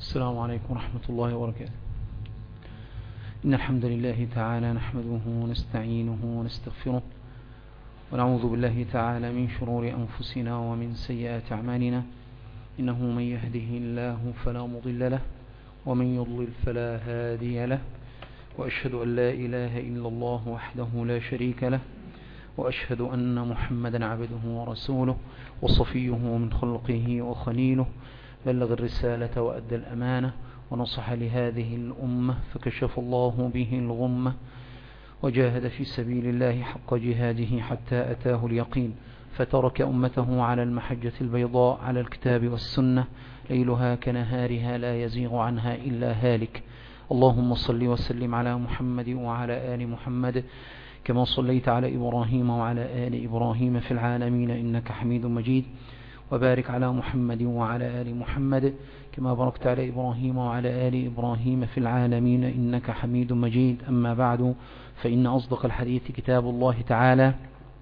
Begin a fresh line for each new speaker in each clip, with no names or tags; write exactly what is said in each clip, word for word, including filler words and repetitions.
السلام عليكم ورحمة الله وبركاته. إن الحمد لله تعالى نحمده ونستعينه ونستغفره ونعوذ بالله تعالى من شرور أنفسنا ومن سيئات أعمالنا. إنه من يهده الله فلا مضل له ومن يضلل فلا هادي له، وأشهد أن لا إله إلا الله وحده لا شريك له، وأشهد أن محمدا عبده ورسوله وصفيه من خلقه وخليله، بلغ الرسالة وأدى الأمانة ونصح لهذه الأمة فكشف الله به الغمة، وجاهد في سبيل الله حق جهاده حتى أتاه اليقين، فترك أمته على المحجة البيضاء على الكتاب والسنة ليلها كنهارها لا يزيغ عنها إلا هالك. اللهم صل وسلم على محمد وعلى آل محمد كما صليت على إبراهيم وعلى آل إبراهيم في العالمين إنك حميد مجيد، وبارك على محمد وعلى آل محمد كما باركت على إبراهيم وعلى آل إبراهيم في العالمين إنك حميد مجيد. أما بعد، فإن أصدق الحديث كتاب الله تعالى،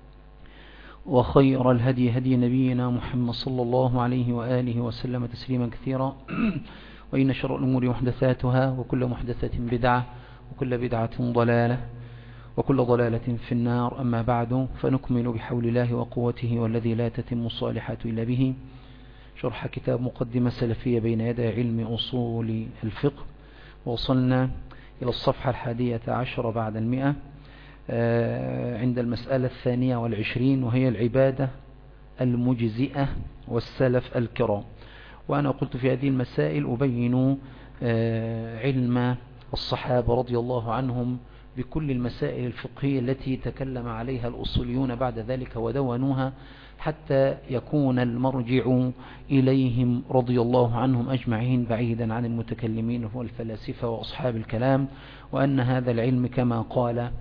وخير الهدي هدي نبينا محمد صلى الله عليه وآله وسلم تسليما كثيرا، وإن شر الأمور محدثاتها، وكل محدثة بدعة، وكل بدعة ضلالة، وكل ضلالة في النار. أما بعد، فنكمل بحول الله وقوته والذي لا تتم الصالحات إلا به شرح كتاب مقدمة سلفية بين يدي علم أصول الفقه، ووصلنا إلى الصفحة الحادية عشر بعد المئة عند المسألة الثانية والعشرين، وهي العبادة المجزئة والسلف الكرام. وأنا قلت في هذه المسائل أبين علم الصحابة رضي الله عنهم بكل المسائل الفقهية التي تكلم عليها الأصوليون بعد ذلك ودونوها، حتى يكون المرجع إليهم رضي الله عنهم أجمعين بعيدا عن المتكلمين والفلاسفة وأصحاب الكلام. وأن هذا العلم كما قال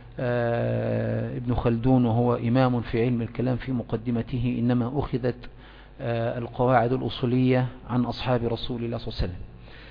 ابن خلدون وهو إمام في علم الكلام في مقدمته، إنما أخذت القواعد الأصولية عن أصحاب رسول الله صلى الله عليه وسلم.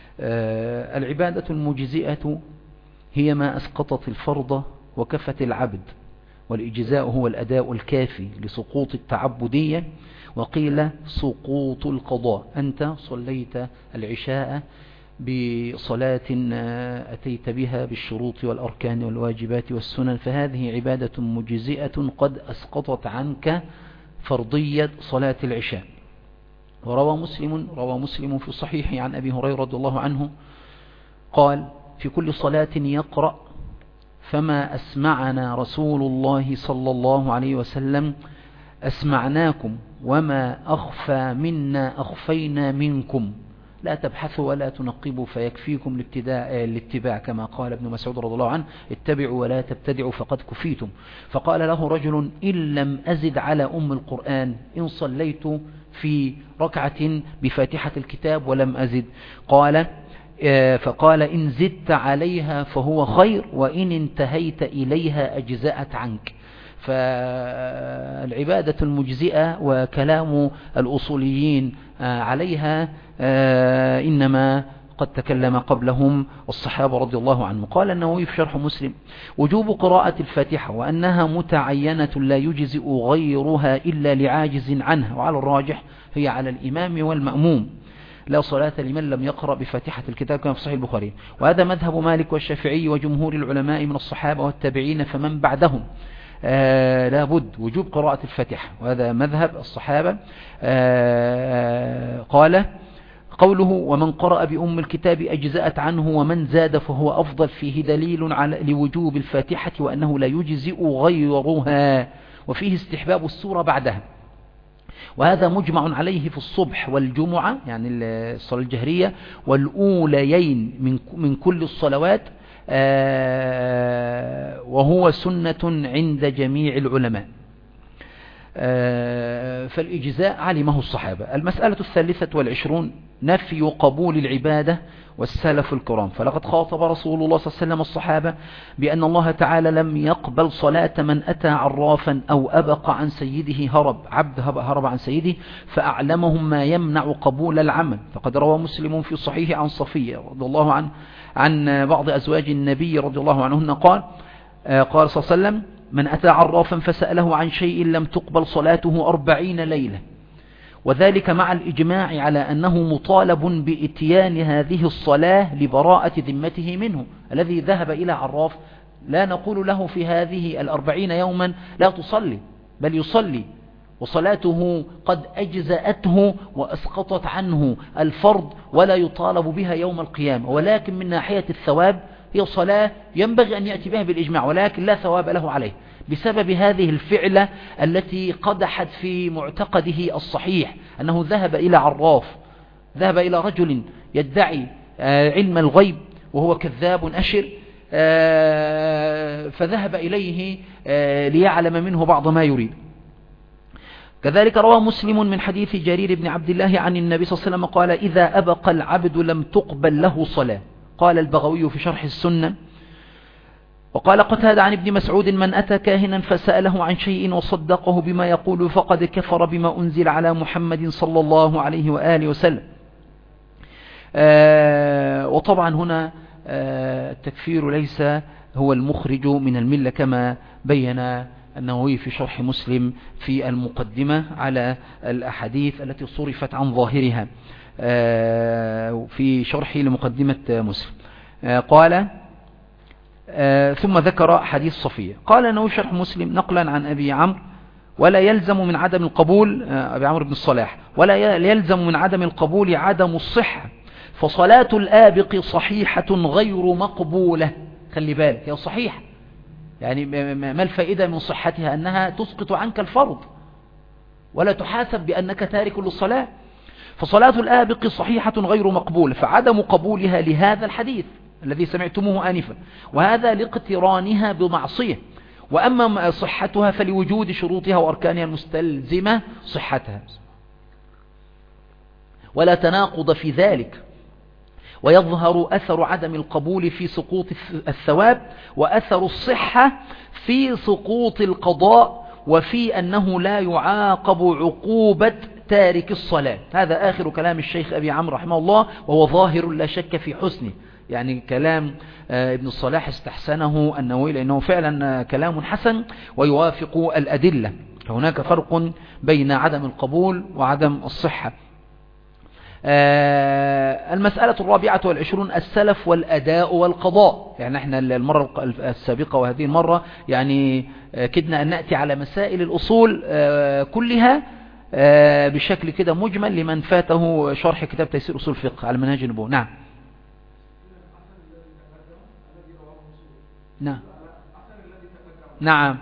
العبادة المجزئة هي ما أسقطت الفرض وكفت العبد، والإجزاء هو الأداء الكافي لسقوط التعبدية، وقيل سقوط القضاء. أنت صليت العشاء بصلاة أتيت بها بالشروط والأركان والواجبات والسنن، فهذه عبادة مجزئة قد أسقطت عنك فرضية صلاة العشاء. وروى مسلم روى مسلم في الصحيح عن أبي هريرة رضي الله عنه قال: في كل صلاة يقرأ فما أسمعنا رسول الله صلى الله عليه وسلم أسمعناكم، وما أخفى منا أخفينا منكم، لا تبحثوا ولا تنقبوا فيكفيكم الاتباع، كما قال ابن مسعود رضي الله عنه: اتبعوا ولا تبتدعوا فقد كفيتم. فقال له رجل: إن لم أزد على أم القرآن، إن صليت في ركعة بفاتحة الكتاب ولم أزد. قال فقال: إن زدت عليها فهو خير، وإن انتهيت إليها أجزأت عنك. فالعبادة المجزئة وكلام الأصوليين عليها إنما قد تكلم قبلهم الصحابة رضي الله عنهم. قال النووي في شرح مسلم: وجوب قراءة الفاتحة، وأنها متعينة لا يجزئ غيرها إلا لعاجز عنها، وعلى الراجح هي على الإمام والمأموم، لا صلاة لمن لم يقرأ بفاتحة الكتاب كما في صحيح البخاري. وهذا مذهب مالك والشافعي وجمهور العلماء من الصحابة والتابعين فمن بعدهم، آه لا بد وجوب قراءة الفاتحة، وهذا مذهب الصحابة. آه قال قوله: ومن قرأ بأم الكتاب أجزأت عنه، ومن زاد فهو أفضل، فيه دليل على لوجوب الفاتحة وأنه لا يجزئ غيرها، وفيه استحباب السورة بعدها. وهذا مجمع عليه في الصبح والجمعة، يعني الصلاة الجهرية، والأوليين من من كل الصلوات، وهو سنة عند جميع العلماء. فالإجزاء علمه الصحابة. المسألة الثالثة والعشرون: نفي قبول العبادة والسلف الكرام. فلقد خاطب رسول الله صلى الله عليه وسلم الصحابة بأن الله تعالى لم يقبل صلاة من أتى عرافا أو أبق عن سيده، هرب عبد هرب عن سيده، فأعلمهم ما يمنع قبول العمل. فقد روى مسلم في صحيح عن صفية رضي الله عنه عن بعض أزواج النبي رضي الله عنهن قال قال صلى الله عليه وسلم: من أتى عرافا فسأله عن شيء لم تقبل صلاته أربعين ليلة، وذلك مع الإجماع على أنه مطالب بإتيان هذه الصلاة لبراءة ذمته منه. الذي ذهب إلى عراف لا نقول له في هذه الأربعين يوما لا تصلي، بل يصلي، وصلاته قد أجزأته وأسقطت عنه الفرض ولا يطالب بها يوم القيامة، ولكن من ناحية الثواب هي صلاة ينبغي أن يأتي بها بالإجماع، ولكن لا ثواب له عليه بسبب هذه الفعلة التي قدحت في معتقده الصحيح، أنه ذهب إلى عراف، ذهب إلى رجل يدعي علم الغيب وهو كذاب أشر، فذهب إليه ليعلم منه بعض ما يريد. كذلك روى مسلم من حديث جرير بن عبد الله عن النبي صلى الله عليه وسلم قال: إذا أبقى العبد لم تقبل له صلاة. قال البغوي في شرح السنة. وقال قتادة عن ابن مسعود: من أتى كاهنا فسأله عن شيء وصدقه بما يقول فقد كفر بما أنزل على محمد صلى الله عليه وآله وسلم. آه وطبعا هنا آه التكفير ليس هو المخرج من الملة كما بين النووي في شرح مسلم في المقدمة على الأحاديث التي صرفت عن ظاهرها آه في شرحه لمقدمة مسلم. آه قال آه ثم ذكر حديث صفية. قال النووي شرح مسلم نقلا عن أبي عمرو: ولا يلزم من عدم القبول آه أبي عمرو بن الصلاح ولا يلزم من عدم القبول عدم الصحة، فصلاة الآبق صحيحة غير مقبولة. خلي بالك، هي صحيحة، يعني ما الفائدة من صحتها؟ أنها تسقط عنك الفرض ولا تحاسب بأنك تارك للصلاة. فصلاة الآبق صحيحة غير مقبولة، فعدم قبولها لهذا الحديث الذي سمعتموه آنفا، وهذا لاقترانها بمعصية. وأما صحتها فلوجود شروطها وأركانها المستلزمة صحتها، ولا تناقض في ذلك. ويظهر أثر عدم القبول في سقوط الثواب، وأثر الصحة في سقوط القضاء، وفي أنه لا يعاقب عقوبة تارك الصلاة. هذا آخر كلام الشيخ أبي عمرو رحمه الله، وهو ظاهر لا شك في حسنه. يعني كلام ابن الصلاح استحسنه النووي لأنه فعلا كلام حسن ويوافق الأدلة. هناك فرق بين عدم القبول وعدم الصحة. المسألة الرابعة والعشرون: السلف والأداء والقضاء. يعني احنا المرة السابقة وهذه المرة يعني كدنا أن نأتي على مسائل الأصول كلها بشكل كده مجمل لمن فاته شرح كتاب تيسير أصول الفقه على منهج النبوة. نعم نعم نعم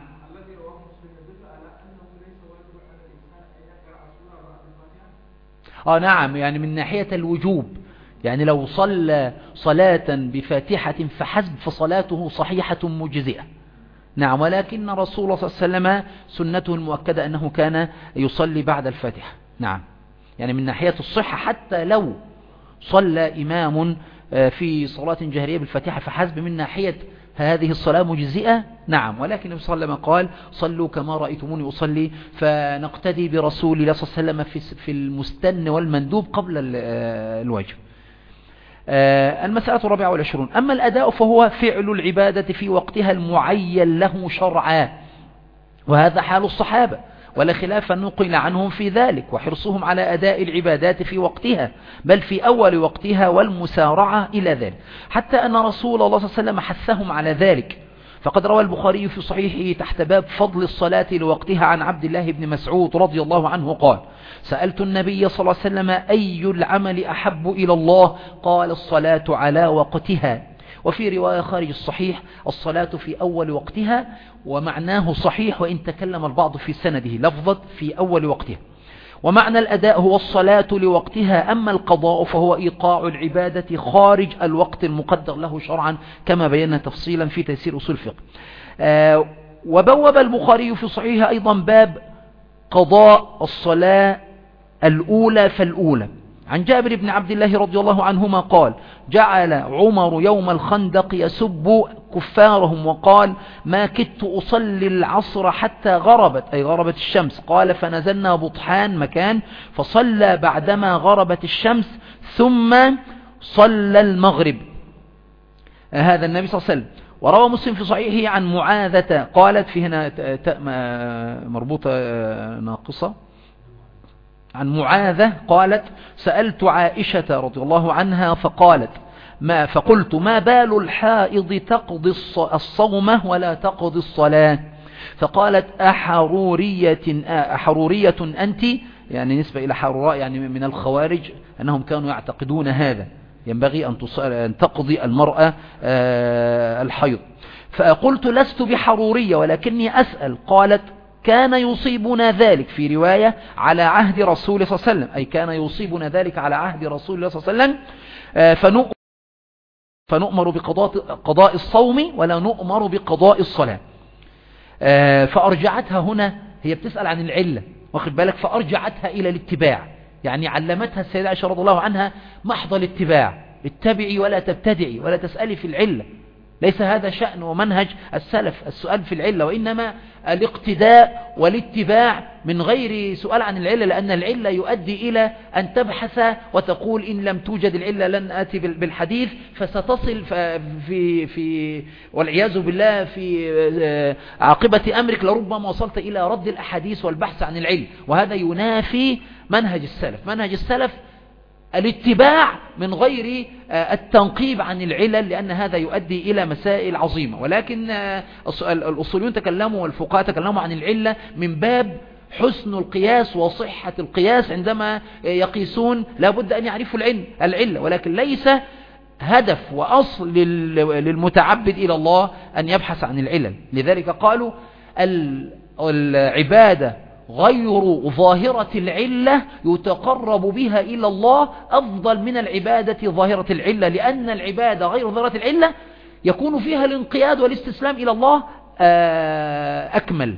آه نعم، يعني من ناحية الوجوب، يعني لو صلى صلاة بفاتحة فحسب فصلاته صحيحة مجزئة. نعم، ولكن رسول الله صلى الله عليه وسلم سنته المؤكدة أنه كان يصلي بعد الفاتحة. نعم، يعني من ناحية الصحة حتى لو صلى إمام في صلاة جهرية بالفاتحة فحسب من ناحية هذه الصلاة مجزئة. نعم، ولكن النبي صلى الله عليه وسلم قال: صلوا كما رأيتموني أصلي، فنقتدي برسول الله صلى الله عليه وسلم في المستن والمندوب قبل الواجب. المسألة الرابعة والعشرون: أما الأداء فهو فعل العبادة في وقتها المعين له شرعا، وهذا حال الصحابة ولا خلاف نقل عنهم في ذلك، وحرصهم على أداء العبادات في وقتها، بل في أول وقتها والمسارعة إلى ذلك، حتى أن رسول الله صلى الله عليه وسلم حثهم على ذلك. فقد روى البخاري في صحيحه تحت باب فضل الصلاة لوقتها عن عبد الله بن مسعود رضي الله عنه قال: سألت النبي صلى الله عليه وسلم: أي العمل أحب إلى الله؟ قال: الصلاة على وقتها. وفي رواية خارج الصحيح: الصلاة في أول وقتها، ومعناه صحيح وإن تكلم البعض في سنده لفظة في أول وقتها. ومعنى الأداء هو الصلاة لوقتها، أما القضاء فهو إيقاع العبادة خارج الوقت المقدر له شرعا، كما بينا تفصيلا في تيسير أصول الفقه. آه وبوب البخاري في صحيحه أيضا باب قضاء الصلاة الأولى فالأولى. عن جابر بن عبد الله رضي الله عنهما قال: جعل عمر يوم الخندق يسب كفارهم وقال: ما كدت أصلي العصر حتى غربت، أي غربت الشمس. قال: فنزلنا بطحان مكان فصلى بعدما غربت الشمس ثم صلى المغرب. هذا النبي صلى الله عليه وسلم. وروى مسلم في صحيحه عن معاذة قالت، في هنا تاء مربوطة ناقصة، عن معاذة قالت سألت عائشة رضي الله عنها فقالت ما فقلت ما بال الحائض تقضي الصوم ولا تقضي الصلاة؟ فقالت أحرورية أحرورية أنت، يعني نسبة إلى حروراء يعني من الخوارج، أنهم كانوا يعتقدون هذا، ينبغي أن تقضي المرأة الحيض. فقلت لست بحرورية ولكني أسأل. قالت كان يصيبنا ذلك في رواية على عهد رسول صلى الله عليه وسلم، أي كان يصيبنا ذلك على عهد رسول الله صلى الله عليه وسلم، فنؤمر بقضاء قضاء الصوم ولا نؤمر بقضاء الصلاة. فأرجعتها هنا، هي بتسأل عن العلة واخد بالك، فأرجعتها إلى الاتباع، يعني علمتها السيدة عائشة رضي الله عنها محض الاتباع، اتبعي ولا تبتدعي ولا تسألي في العلة، ليس هذا شأن ومنهج السلف السؤال في العلة، وإنما الاقتداء والاتباع من غير سؤال عن العلة، لأن العلة يؤدي إلى أن تبحث وتقول إن لم توجد العلة لن آتي بالحديث، فستصل في في والعياذ بالله في عاقبة أمرك لربما وصلت إلى رد الأحاديث والبحث عن العلة، وهذا ينافي منهج السلف. منهج السلف الاتباع من غير التنقيب عن العلل، لأن هذا يؤدي إلى مسائل عظيمة. ولكن الأصوليون تكلموا والفقهاء تكلموا عن العلة من باب حسن القياس وصحة القياس، عندما يقيسون لابد أن يعرفوا العلة، ولكن ليس هدف وأصل للمتعبد إلى الله أن يبحث عن العلل. لذلك قالوا العبادة غير ظاهرة العلة يتقرب بها إلى الله أفضل من العبادة ظاهرة العلة، لأن العبادة غير ظاهرة العلة يكون فيها الانقياد والاستسلام إلى الله أكمل.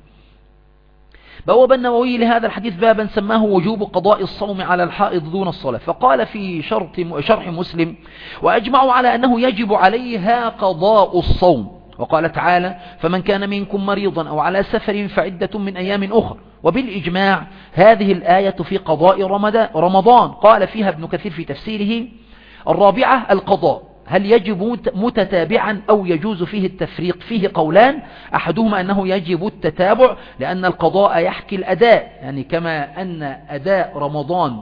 بواب النووي لهذا الحديث بابا سماه وجوب قضاء الصوم على الحائض دون الصلاة، فقال في شرح مسلم وأجمعوا على أنه يجب عليها قضاء الصوم، وقال تعالى فمن كان منكم مريضا أو على سفر فعدة من أيام أخر. وبالإجماع هذه الآية في قضاء رمضان. قال فيها ابن كثير في تفسيره الرابعة القضاء، هل يجب متتابعا أو يجوز فيه التفريق؟ فيه قولان، أحدهما أنه يجب التتابع لأن القضاء يحكي الأداء، يعني كما أن أداء رمضان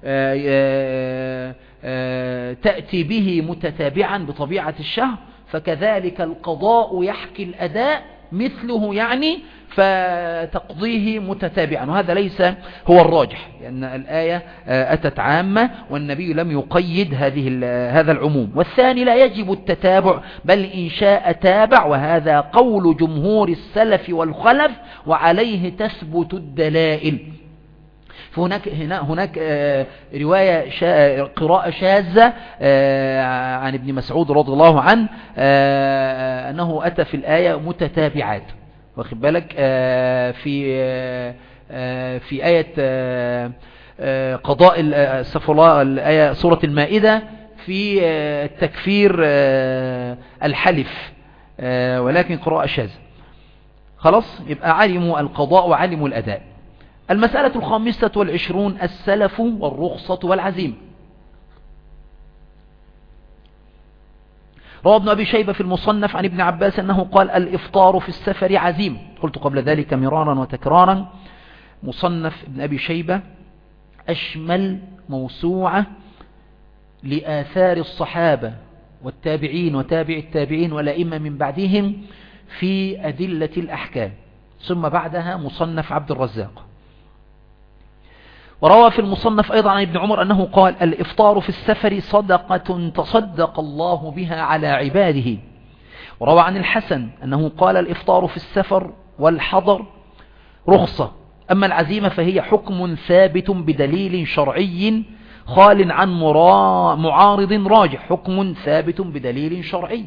تأتي به متتابعا بطبيعة الشهر، فكذلك القضاء يحكي الأداء مثله، يعني فتقضيه متتابعا، وهذا ليس هو الراجح، لأن الآية أتت عامة والنبي لم يقيد هذه هذا العموم. والثاني لا يجب التتابع بل إن شاء تابع، وهذا قول جمهور السلف والخلف وعليه تثبت الدلائل. فهناك هنا هناك رواية شا قراءة شاذة عن ابن مسعود رضي الله عنه أنه أتى في الآية متتابعات، واخد بالك، في في آية قضاء السفر الآية سورة المائدة في تكفير الحلف، ولكن قراءة شاذة. خلاص، يبقى علموا القضاء وعلموا الأداء. المسألة الخامسة والعشرون السلف والرخصة والعزيمة. روى ابن أبي شيبة في المصنف عن ابن عباس أنه قال الإفطار في السفر عزيمة. قلت قبل ذلك مرارا وتكرارا، مصنف ابن أبي شيبة أشمل موسوعة لآثار الصحابة والتابعين وتابع التابعين والأئمة من بعدهم في أدلة الأحكام، ثم بعدها مصنف عبد الرزاق. وروى في المصنف أيضا عن ابن عمر أنه قال الإفطار في السفر صدقة تصدق الله بها على عباده. وروى عن الحسن أنه قال الإفطار في السفر والحضر رخصة، أما العزيمة فهي حكم ثابت بدليل شرعي خال عن معارض راجح، حكم ثابت بدليل شرعي.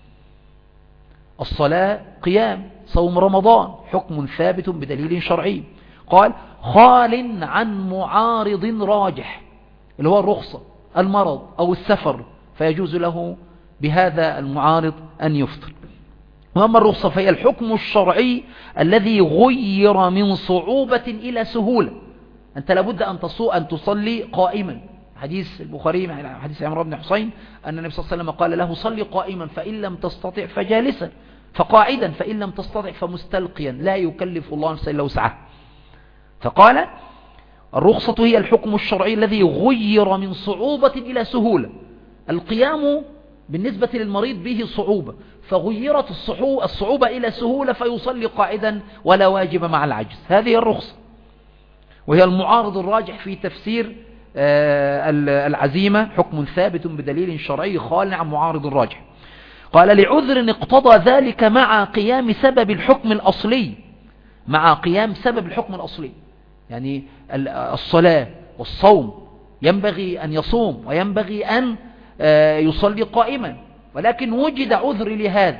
الصلاة قيام، صوم رمضان حكم ثابت بدليل شرعي. قال خال عن معارض راجح، اللي هو الرخصة، المرض أو السفر، فيجوز له بهذا المعارض أن يفطر. وأما الرخصة فهي الحكم الشرعي الذي غير من صعوبة إلى سهولة. أنت لابد أن أن تصلي قائما، حديث البخاري حديث عمرو بن حسين أن النبي صلى الله عليه وسلم قال له صلي قائما فإن لم تستطع فجالسا، فقاعدا فإن لم تستطع فمستلقيا، لا يكلف الله نفسا إلا وسعها. فقال الرخصة هي الحكم الشرعي الذي غير من صعوبة إلى سهولة. القيام بالنسبة للمريض به صعوبة، فغيرت الصعوبة إلى سهولة فيصلي قاعدا ولا واجب مع العجز. هذه الرخصة، وهي المعارض الراجح في تفسير العزيمة، حكم ثابت بدليل شرعي خال عن معارض الراجح. قال لعذر اقتضى ذلك مع قيام سبب الحكم الأصلي، مع قيام سبب الحكم الأصلي، يعني الصلاة والصوم ينبغي أن يصوم وينبغي أن يصلي قائما، ولكن وجد عذر لهذا.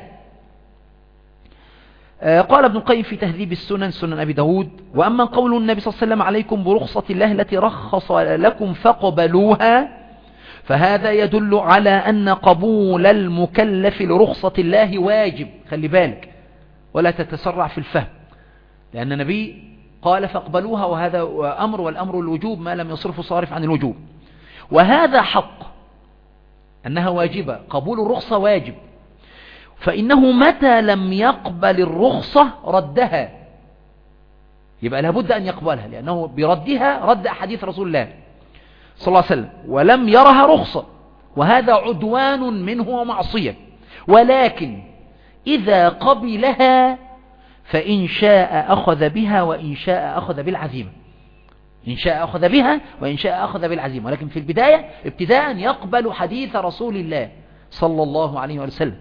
قال ابن القيم في تهذيب السنن، سنن أبي داود: وأما قول النبي صلى الله عليه وسلم عليكم برخصة الله التي رخص لكم فاقبلوها، فهذا يدل على أن قبول المكلف لرخصة الله واجب. خلي بالك ولا تتسرع في الفهم، لأن النبي قال فاقبلوها، وهذا أمر، والأمر الوجوب ما لم يصرف صارف عن الوجوب، وهذا حق أنها واجبة، قبول الرخصة واجب، فإنه متى لم يقبل الرخصة ردها، يبقى لابد أن يقبلها، لأنه بردها رد أحاديث رسول الله صلى الله عليه وسلم، ولم يرها رخصة، وهذا عدوان منه ومعصية. ولكن إذا قبلها فإن شاء أخذ بها وإن شاء أخذ بالعزيمة، إن شاء أخذ بها وإن شاء أخذ بالعزيمة، ولكن في البداية ابتداء يقبل حديث رسول الله صلى الله عليه وسلم.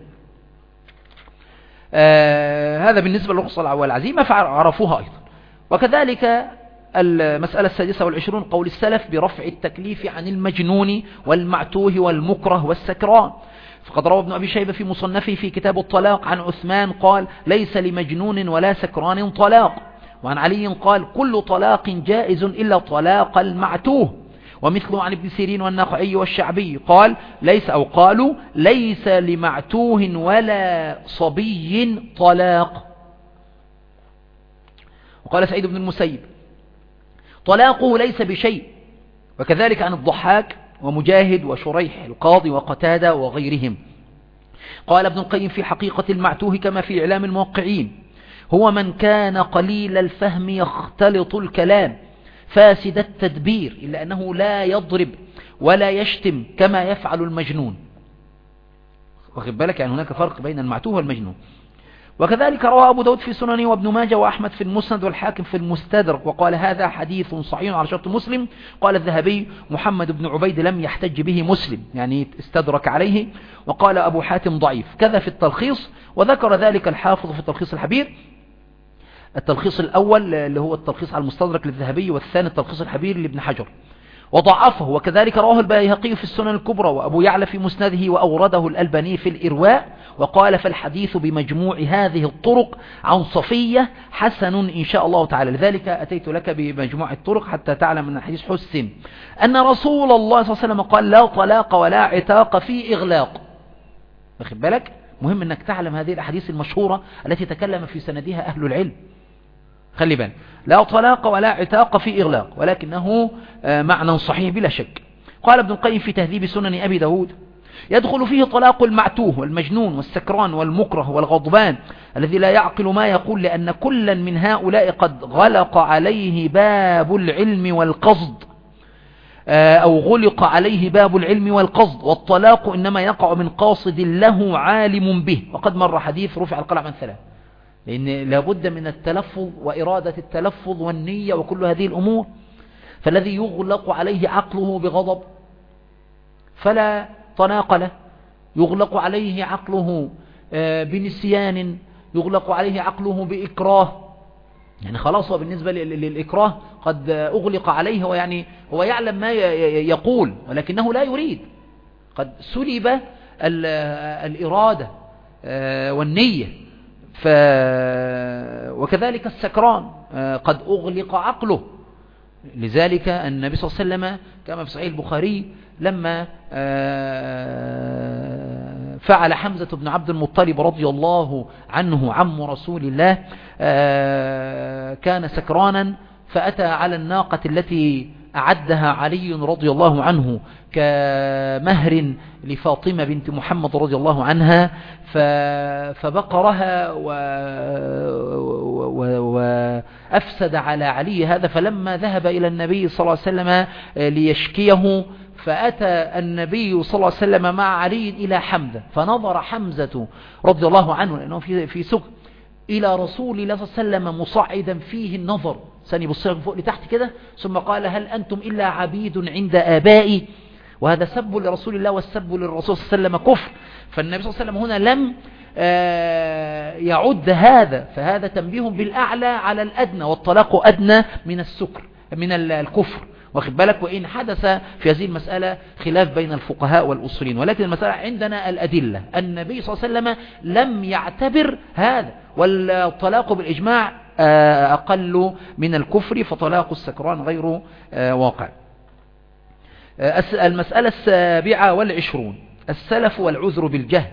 آه هذا بالنسبة للرخصة والعزيمة فعرفوها أيضا. وكذلك المسألة السادسة والعشرون قول السلف برفع التكليف عن المجنون والمعتوه والمكره والسكران، فقد روى ابن أبي شيبة في مصنفه في كتاب الطلاق عن عثمان قال: ليس لمجنون ولا سكران طلاق. وعن علي قال: كل طلاق جائز إلا طلاق المعتوه. ومثله عن ابن سيرين والنخعي والشعبي قال: ليس أو قالوا ليس لمعتوه ولا صبي طلاق. وقال سعيد بن المسيب: طلاقه ليس بشيء. وكذلك عن الضحاك ومجاهد وشريح القاضي وقتادة وغيرهم. قال ابن القيم في حقيقة المعتوه كما في إعلام الموقعين: هو من كان قليل الفهم يختلط الكلام فاسد التدبير، إلا أنه لا يضرب ولا يشتم كما يفعل المجنون. واخد بالك، يعني هناك فرق بين المعتوه والمجنون. وكذلك روى أبو داود في سننه وابن ماجه وأحمد في المسند والحاكم في المستدرك، وقال: هذا حديث صحيح على شرط مسلم. قال الذهبي: محمد بن عبيد لم يحتج به مسلم، يعني استدرك عليه. وقال أبو حاتم: ضعيف. كذا في التلخيص، وذكر ذلك الحافظ في التلخيص الحبير. التلخيص الأول اللي هو التلخيص على المستدرك للذهبي، والثاني التلخيص الحبير لابن حجر، وضعفه. وكذلك رواه البيهقي في السنن الكبرى، وأبو يعلى في مسنده، وأورده الألباني في الإرواء، وقال: فالحديث بمجموع هذه الطرق عن صفية حسن إن شاء الله تعالى. لذلك أتيت لك بمجموع الطرق حتى تعلم أن الحديث حسن، أن رسول الله صلى الله عليه وسلم قال: لا طلاق ولا عتاق في إغلاق. واخد بالك، مهم أنك تعلم هذه الأحاديث المشهورة التي تكلم في سندها أهل العلم. خلي بالك، لا طلاق ولا عتاق في إغلاق، ولكنه معنى صحيح بلا شك. قال ابن القيم في تهذيب سنن أبي داود: يدخل فيه طلاق المعتوه والمجنون والسكران والمكره والغضبان الذي لا يعقل ما يقول، لأن كلا من هؤلاء قد غلق عليه باب العلم والقصد، أو غلق عليه باب العلم والقصد. والطلاق إنما يقع من قاصد له عالم به، وقد مر حديث رفع القلم عن ثلاث، لأن لابد من التلفظ وإرادة التلفظ والنية وكل هذه الأمور. فالذي يغلق عليه عقله بغضب فلا طلاق له، يغلق عليه عقله بنسيان، يغلق عليه عقله بإكراه، يعني خلاص هو بالنسبة للإكراه قد أغلق عليه، ويعني هو يعلم ما يقول ولكنه لا يريد، قد سلب الإرادة والنية. ف... وكذلك السكران قد أغلق عقله. لذلك النبي صلى الله عليه وسلم كما في صحيح البخاري لما فعل حمزة بن عبد المطلب رضي الله عنه عم رسول الله، كان سكرانا فأتى على الناقة التي أعدها علي رضي الله عنه كمهر لفاطمة بنت محمد رضي الله عنها، فبقرها وأفسد على علي هذا. فلما ذهب إلى النبي صلى الله عليه وسلم ليشكيه، فأتى النبي صلى الله عليه وسلم مع علي إلى حمزة، فنظر حمزة رضي الله عنه لأنه في في سكر إلى رسول الله صلى الله عليه وسلم مصعدا فيه النظر، ثاني بصير فوق لتحت كده، ثم قال: هل أنتم إلا عبيد عند آبائي؟ وهذا سب لرسول الله والسب للرسول صلى الله عليه وسلم كفر. فالنبي صلى الله عليه وسلم هنا لم يعد هذا، فهذا تنبيه بالأعلى على الأدنى، والطلاق أدنى من السكر من الكفر، واخد بالك. وإن حدث في هذه المسألة خلاف بين الفقهاء والأصولين، ولكن المسألة عندنا الأدلة. النبي صلى الله عليه وسلم لم يعتبر هذا، والطلاق بالإجماع أقل من الكفر، فطلاق السكران غير واقع. المسألة السابعة والعشرون: السلف والعذر بالجهل.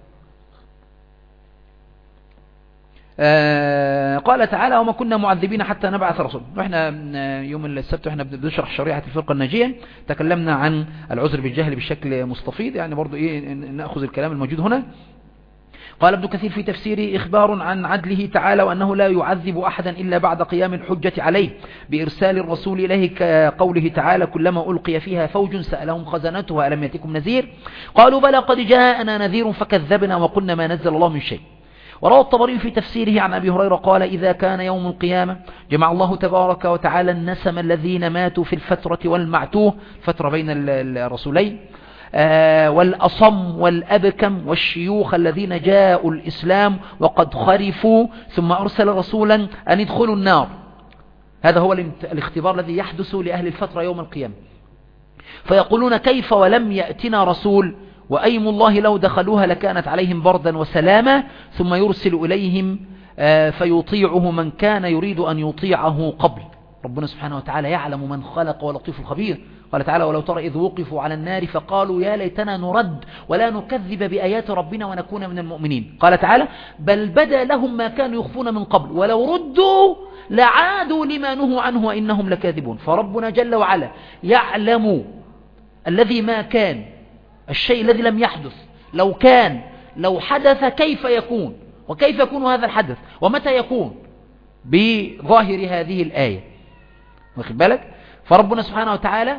آه قال تعالى: وما كنا معذبين حتى نبعث رسول. واحنا يوم السبت واحنا بنشرح شريعة الفرقة الناجية تكلمنا عن العذر بالجهل بشكل مستفيض، يعني برضو ايه نأخذ الكلام الموجود هنا. قال ابن كثير في تفسيره: إخبار عن عدله تعالى وأنه لا يعذب أحدا إلا بعد قيام الحجة عليه بإرسال الرسول إليه، كقوله تعالى: كلما ألقي فيها فوج سألهم خزنتها ألم يأتكم نذير؟ قالوا: بلى قد جاءنا نذير فكذبنا وقلنا ما نزل الله من شيء. وروى الطبري في تفسيره عن أبي هريرة قال: إذا كان يوم القيامة جمع الله تبارك وتعالى النسم الذين ماتوا في الفترة والمعتوه، فترة بين الرسولين، آه والأصم والأبكم والشيوخ الذين جاءوا الإسلام وقد خرفوا، ثم أرسل رسولا أن يدخلوا النار. هذا هو الاختبار الذي يحدث لأهل الفترة يوم القيامة، فيقولون: كيف ولم يأتنا رسول؟ وأيم الله لو دخلوها لكانت عليهم بردا وسلاما. ثم يرسل إليهم آه فيطيعه من كان يريد أن يطيعه قبل. ربنا سبحانه وتعالى يعلم من خلق ولطيف الخبير. قال تعالى: ولو ترى إذ وقفوا على النار فقالوا يا ليتنا نرد ولا نكذب بآيات ربنا ونكون من المؤمنين. قال تعالى: بل بدا لهم ما كانوا يخفون من قبل ولو ردوا لعادوا لما نهوا عنه وإنهم لكاذبون. فربنا جل وعلا يعلم الذي ما كان، الشيء الذي لم يحدث، لو كان لو حدث كيف يكون، وكيف يكون هذا الحدث، ومتى يكون، بظاهر هذه الآية، واخد بالك. فربنا سبحانه وتعالى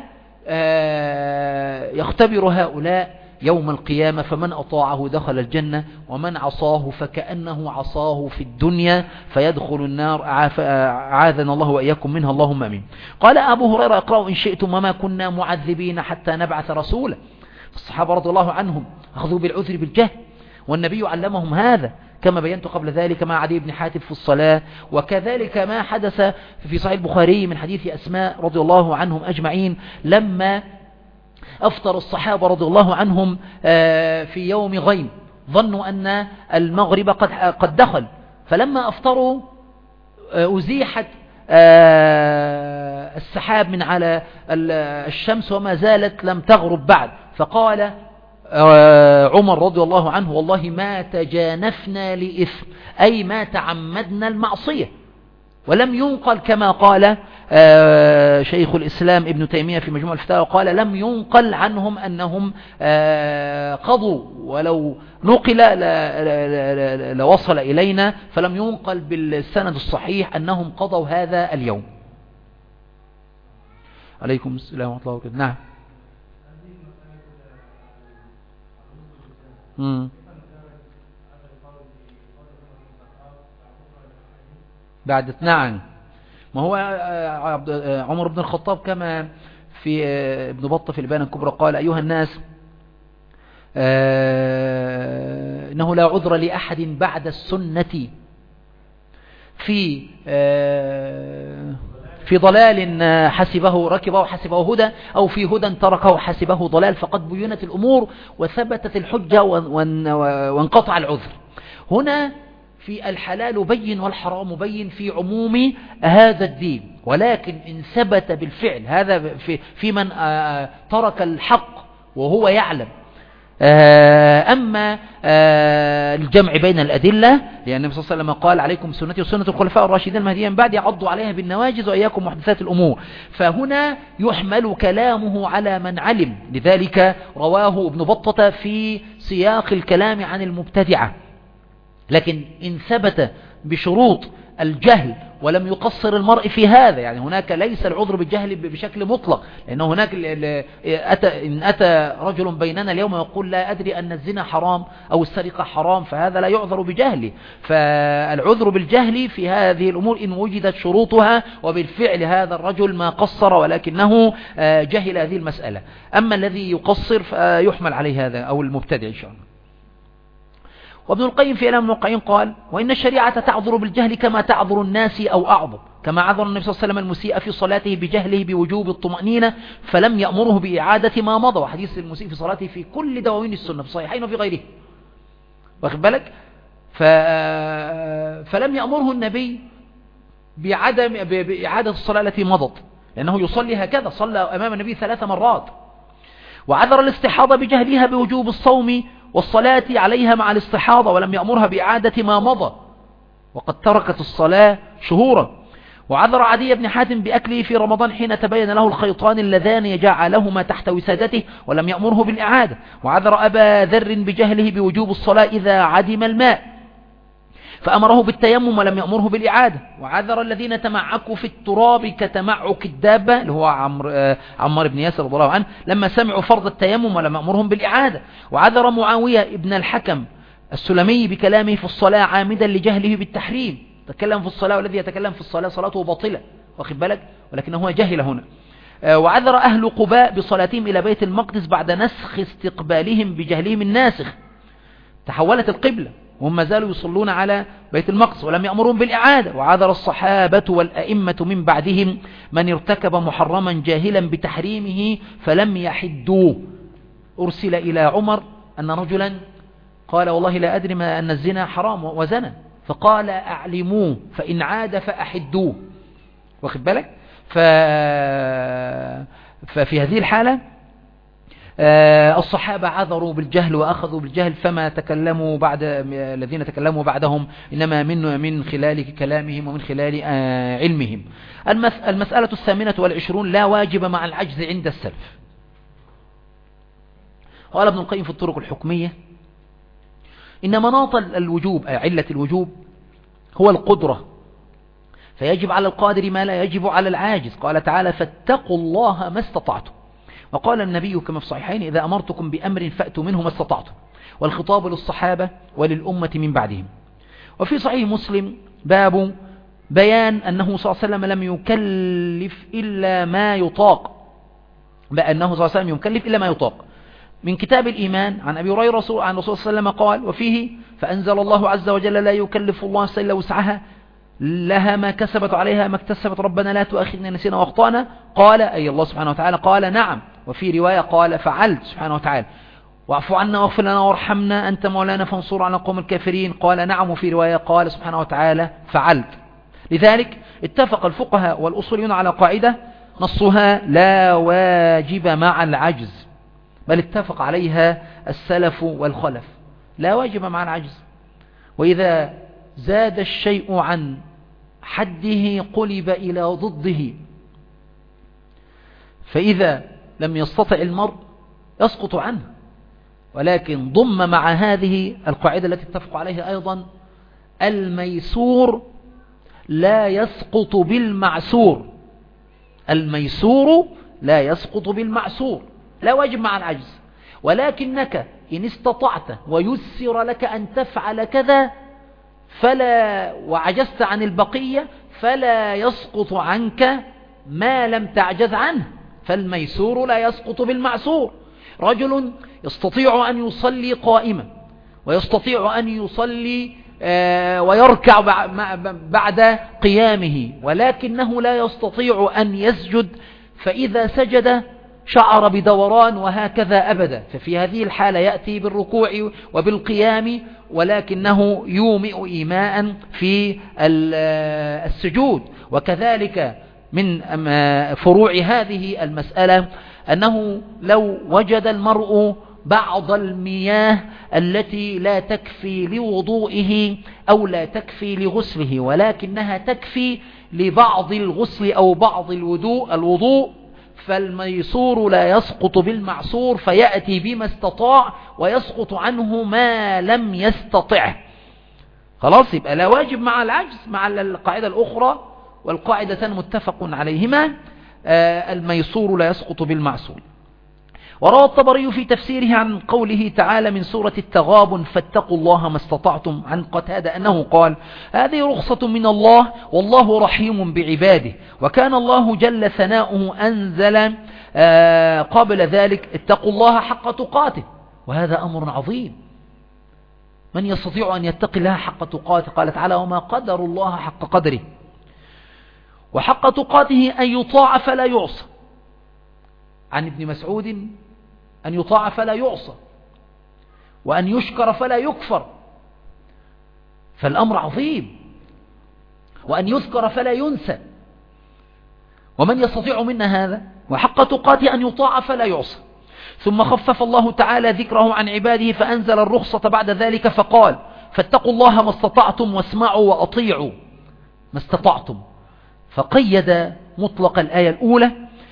يختبر هؤلاء يوم القيامة، فمن أطاعه دخل الجنة ومن عصاه فكأنه عصاه في الدنيا فيدخل النار، أعاذنا الله وإياكم منها، اللهم أمين. قال أبو هريرة: اقرأوا إن شئتم وما كنا معذبين حتى نبعث رسولا. الصحابة رضي الله عنهم أخذوا بالعذر بالجهل، والنبي علمهم هذا كما بينت قبل ذلك مع عدي بن حاتم في الصلاة، وكذلك ما حدث في صحيح البخاري من حديث أسماء رضي الله عنهم أجمعين لما أفطر الصحابة رضي الله عنهم في يوم غيم، ظنوا أن المغرب قد قد دخل، فلما أفطروا أزيحت السحاب من على الشمس وما زالت لم تغرب بعد، فقال عمر رضي الله عنه: والله ما تجانفنا لإثم، أي ما تعمدنا المعصية. ولم ينقل كما قال شيخ الإسلام ابن تيمية في مجموع الفتاوى، قال لم ينقل عنهم أنهم قضوا، ولو نقل لوصل إلينا، فلم ينقل بالسند الصحيح أنهم قضوا هذا اليوم. عليكم السلام ورحمة الله وبركاته. نعم. مم. بعد نعم، ما هو عمر بن الخطاب كما في ابن بطة في البيان الكبرى قال: أيها الناس، إنه لا عذر لأحد بعد السنة في في ضلال حسبه ركبه حسبه هدى، أو في هدى تركه حسبه ضلال، فقد بينت الأمور وثبتت الحجة وانقطع العذر. هنا في الحلال بين والحرام بين في عموم هذا الدين، ولكن إن ثبت بالفعل هذا في, في من ترك الحق وهو يعلم. أما الجمع بين الأدلة، لأن النبي صلى الله عليه وسلم قال عليكم سنتي وسنة الخلفاء الراشدين المهديين بعد يعضوا عليها بالنواجذ وإياكم محدثات الأمور. فهنا يحمل كلامه على من علم، لذلك رواه ابن بطة في سياق الكلام عن المبتدعة. لكن إن ثبت بشروط الجهل ولم يقصر المرء في هذا، يعني هناك ليس العذر بالجهل بشكل مطلق، لأنه هناك أتى إن أتى رجل بيننا اليوم يقول لا أدري أن الزنا حرام أو السرقة حرام، فهذا لا يعذر بجهله. فالعذر بالجهل في هذه الأمور إن وجدت شروطها، وبالفعل هذا الرجل ما قصر ولكنه جهل هذه المسألة. أما الذي يقصر فيحمل عليه هذا أو المبتدع إن شاء الله. وابن القيم في إعلام الموقعين قال: وإن الشريعة تعذر بالجهل كما تعذر الناس أو أعظم، كما عذر النبي صلى الله عليه وسلم المسيء في صلاته بجهله بوجوب الطمأنينة فلم يأمره بإعادة ما مضى، وحديث المسيء في صلاته في كل دواوين السنة في الصحيحين وفي غيره، واخد بالك؟ ف... فلم يأمره النبي بعدم بإعادة الصلاة التي مضت، لأنه يصلي هكذا، صلى أمام النبي ثلاث مرات. وعذر الاستحاضة بجهلها بوجوب الصوم والصلاة عليها مع الاستحاضة ولم يأمرها بإعادة ما مضى، وقد تركت الصلاة شهورا. وعذر عدي بن حاتم بأكله في رمضان حين تبين له الخيطان اللذان يجعلهما تحت وسادته ولم يأمره بالإعادة. وعذر أبا ذر بجهله بوجوب الصلاة إذا عدم الماء فأمره بالتيمم ولم يأمره بالإعادة. وعذر الذين تمعكوا في التراب كتمعك الدابة اللي هو عمر, عمر بن ياسر رضي الله عنه لما سمعوا فرض التيمم ولم يأمرهم بالإعادة. وعذر معاوية ابن الحكم السلمي بكلامه في الصلاة عامدا لجهله بالتحريم، تكلم في الصلاة والذي يتكلم في الصلاة صلاته باطلة، واخد بالك، ولكنه هو جهل هنا. وعذر أهل قباء بصلاتهم إلى بيت المقدس بعد نسخ استقبالهم بجهلهم الناسخ، تحولت القبلة وهم ما زالوا يصلون على بيت المقدس ولم يأمرون بالإعادة. وعذر الصحابة والأئمة من بعدهم من ارتكب محرما جاهلا بتحريمه فلم يحدوه. أرسل إلى عمر أن رجلا قال والله لا أدري ما أن الزنا حرام وزنا، فقال أعلموه فإن عاد فأحدوه، واخد بالك. ف... ففي هذه الحالة الصحابة عذروا بالجهل وأخذوا بالجهل، فما تكلموا بعد الذين تكلموا بعدهم إنما من من خلال كلامهم ومن خلال علمهم. المسألة الثامنة والعشرون: لا واجب مع العجز عند السلف. قال ابن القيم في الطرق الحكمية: إن مناط الوجوب أي علة الوجوب هو القدرة، فيجب على القادر ما لا يجب على العاجز. قال تعالى: فاتقوا الله ما استطعتم. وقال النبي كما في الصحيحين: إذا أمرتكم بأمر فأتوا منه ما استطعتم. والخطاب للصحابة وللأمة من بعدهم. وفي صحيح مسلم باب بيان أنه صلى الله عليه وسلم لم يكلف إلا ما يطاق، بأنه صلى الله عليه وسلم يكلف إلا ما يطاق، من كتاب الإيمان عن أبي هريرة عن رسول الله صلى الله عليه وسلم قال: وفيه: فأنزل الله عز وجل لا يكلف الله نفسا إلا وسعها لها ما كسبت عليها ما اكتسبت ربنا لا تؤاخذنا نسينا واخطأنا. قال أي الله سبحانه وتعالى قال: نعم. وفي رواية قال: فعلت سبحانه وتعالى. واعف عنا واغفر لنا وارحمنا أنت مولانا فانصر على القوم الكافرين. قال: نعم. وفي رواية قال سبحانه وتعالى: فعلت. لذلك اتفق الفقهاء والأصوليون على قاعدة نصها لا واجب مع العجز، بل اتفق عليها السلف والخلف، لا واجب مع العجز. وإذا زاد الشيء عن حده قلب إلى ضده، فإذا لم يستطع المرء يسقط عنه. ولكن ضم مع هذه القاعدة التي اتفق عليها أيضا: الميسور لا يسقط بالمعسور. الميسور لا يسقط بالمعسور، لا واجب مع العجز. ولكنك إن استطعت ويسر لك أن تفعل كذا فلا وعجزت عن البقية فلا يسقط عنك ما لم تعجز عنه. فالميسور لا يسقط بالمعسور. رجل يستطيع أن يصلي قائما ويستطيع أن يصلي ويركع بعد قيامه، ولكنه لا يستطيع أن يسجد، فإذا سجد شعر بدوران وهكذا أبدا. ففي هذه الحالة يأتي بالركوع وبالقيام ولكنه يومئ إيماء في السجود. وكذلك من فروع هذه المسألة أنه لو وجد المرء بعض المياه التي لا تكفي لوضوئه أو لا تكفي لغسله، ولكنها تكفي لبعض الغسل أو بعض الوضوء الوضوء فالميسور لا يسقط بالمعسور، فيأتي بما استطاع ويسقط عنه ما لم يستطعه. خلاص، يبقى لا واجب مع العجز مع القاعدة الأخرى، والقاعدتان متفق عليهما، الميسور لا يسقط بالمعسور. وروى الطبري في تفسيره عن قوله تعالى من سورة التغابن فاتقوا الله ما استطعتم عن قتادة أنه قال هذه رخصة من الله والله رحيم بعباده، وكان الله جل ثناؤه أنزل قبل ذلك اتقوا الله حق تقاته، وهذا أمر عظيم. من يستطيع أن يتقي الله حق تقاته؟ قال تعالى وما قدر الله حق قدره. وحق تقاته أن يطاع فلا يعصى، عن ابن مسعود أن يطاع فلا يعصى، وأن يشكر فلا يكفر، فالأمر عظيم، وأن يذكر فلا ينسى. ومن يستطيع منا هذا؟ وحق تقاته أن يطاع فلا يعصى. ثم خفف الله تعالى ذكره عن عباده فأنزل الرخصة بعد ذلك فقال فاتقوا الله ما استطعتم واسمعوا وأطيعوا ما استطعتم، فقيد مطلق الآية الأولى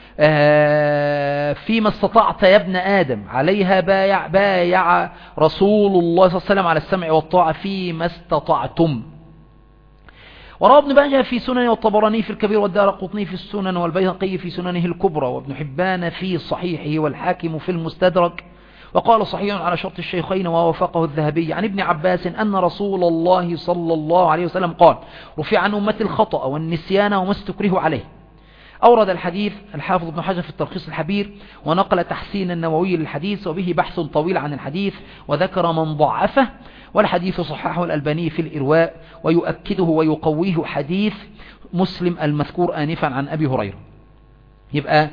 فيما استطعت يا ابن آدم، عليها بايع, بايع رسول الله صلى الله عليه وسلم على السمع والطاعة فيما استطعتم. وروى ابن ماجه في سننه والطبراني في الكبير والدارقطني في السنن والبيهقي في سننه الكبرى وابن حبان في صحيحه والحاكم في المستدرك، وقال صحيح على شرط الشيخين ووافقه الذهبي عن ابن عباس أن رسول الله صلى الله عليه وسلم قال رفع عن أمة الخطأ والنسيان وما استكره عليه. أورد الحديث الحافظ ابن حجر في التلخيص الحبير ونقل تحسين النووي للحديث، وبه بحث طويل عن الحديث وذكر من ضعفه، والحديث صححه الألباني في الإرواء ويؤكده ويقويه حديث مسلم المذكور آنفا عن أبي هريرة. يبقى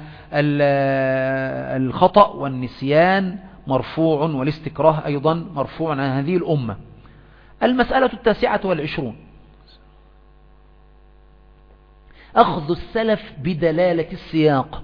الخطأ والنسيان مرفوع، والاستكراه أيضا مرفوع عن هذه الأمة. المسألة التاسعة والعشرون أخذ السلف بدلالة السياق.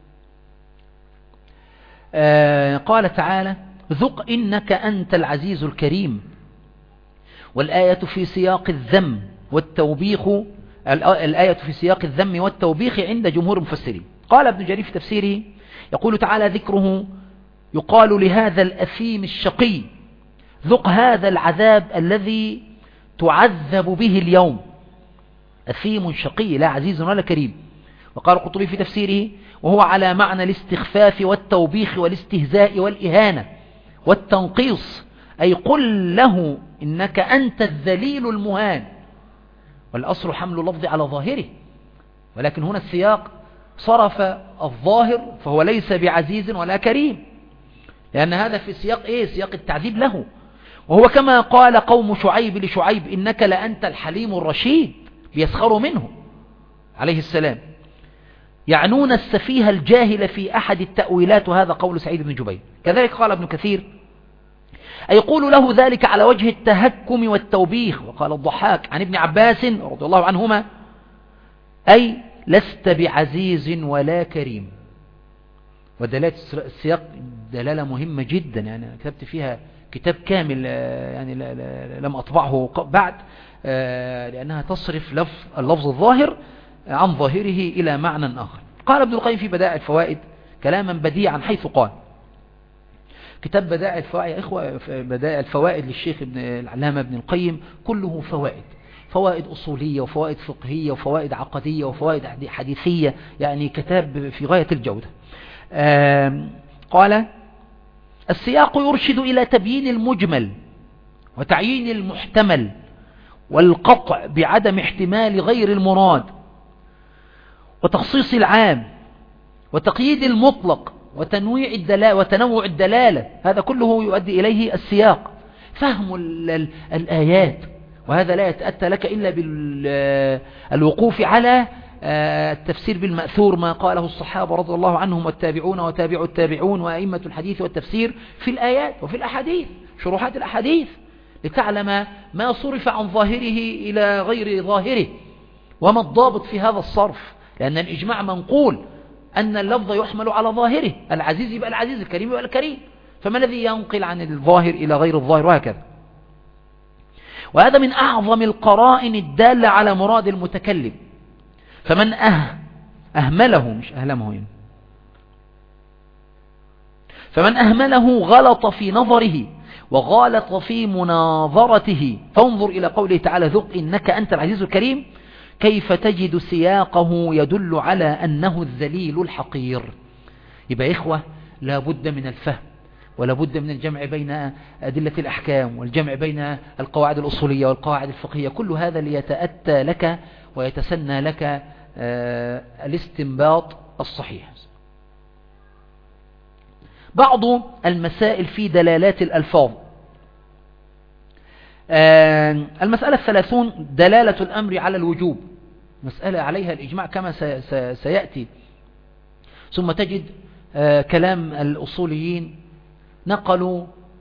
آه قال تعالى ذق إنك أنت العزيز الكريم، والآية في سياق الذم والتوبيخ، الآية في سياق الذم والتوبيخ عند جمهور المفسرين. قال ابن جرير في تفسيره يقول تعالى ذكره يقال لهذا الأثيم الشقي ذق هذا العذاب الذي تعذب به اليوم، أثيم شقي لا عزيز ولا كريم. وقال القرطبي في تفسيره وهو على معنى الاستخفاف والتوبيخ والاستهزاء والإهانة والتنقيص، أي قل له إنك أنت الذليل المهان، والأصل حمل اللفظ على ظاهره، ولكن هنا السياق صرف الظاهر فهو ليس بعزيز ولا كريم، لأن هذا في سياق إيه؟ سياق التعذيب له. وهو كما قال قوم شعيب لشعيب إنك لأنت الحليم الرشيد، بيسخروا منه عليه السلام، يعنون السفيه الجاهل في أحد التأويلات، وهذا قول سعيد بن جبير. كذلك قال ابن كثير أي يقول له ذلك على وجه التهكم والتوبيخ. وقال الضحاك عن ابن عباس رضي الله عنهما أي لست بعزيز ولا كريم. ودلالة السياق دلالة مهمة جدا، يعني كتبت فيها كتاب كامل، يعني لا لا لم أطبعه بعد، لأنها تصرف لفظ اللفظ الظاهر عن ظاهره إلى معنى آخر. قال ابن القيم في بدائع الفوائد كلاما بديعا حيث قال كتاب بدائع الفوائد يا إخوة، بدائع الفوائد للشيخ ابن العلامة ابن القيم كله فوائد، فوائد أصولية وفوائد فقهية وفوائد عقدية وفوائد حديثية، يعني كتاب في غاية الجودة. قال السياق يرشد إلى تبيين المجمل وتعيين المحتمل والقطع بعدم احتمال غير المراد وتخصيص العام وتقييد المطلق وتنويع الدلالة وتنوع الدلالة، هذا كله يؤدي إليه السياق. فهم الآيات، وهذا لا يتأتى لك إلا بالوقوف على التفسير بالمأثور، ما قاله الصحابة رضي الله عنهم والتابعون وتابعوا التابعون وأئمة الحديث والتفسير في الآيات وفي الأحاديث، شروحات الأحاديث، لتعلم ما صرف عن ظاهره إلى غير ظاهره وما الضابط في هذا الصرف، لأن الإجماع منقول أن اللفظ يحمل على ظاهره، العزيز يبقى العزيز، الكريم يبقى الكريم، فما الذي ينقل عن الظاهر إلى غير الظاهر وهكذا. وهذا من أعظم القرائن الدالة على مراد المتكلم. فمن أه أهمله مش أهلمه يعني. فمن أهمله غلط في نظره وغالط في مناظرته. فانظر إلى قوله تعالى ذق إنك أنت العزيز الكريم كيف تجد سياقه يدل على أنه الذليل الحقير. يبقى إخوة لا بد من الفهم ولا بد من الجمع بين أدلة الأحكام والجمع بين القواعد الأصولية والقواعد الفقهية. كل هذا ليتأتى لك ويتسنى لك الاستنباط الصحيح. بعض المسائل في دلالات الألفاظ. المسألة الثلاثون دلالة الأمر على الوجوب، مسألة عليها الإجماع كما سيأتي. ثم تجد كلام الأصوليين نقلوا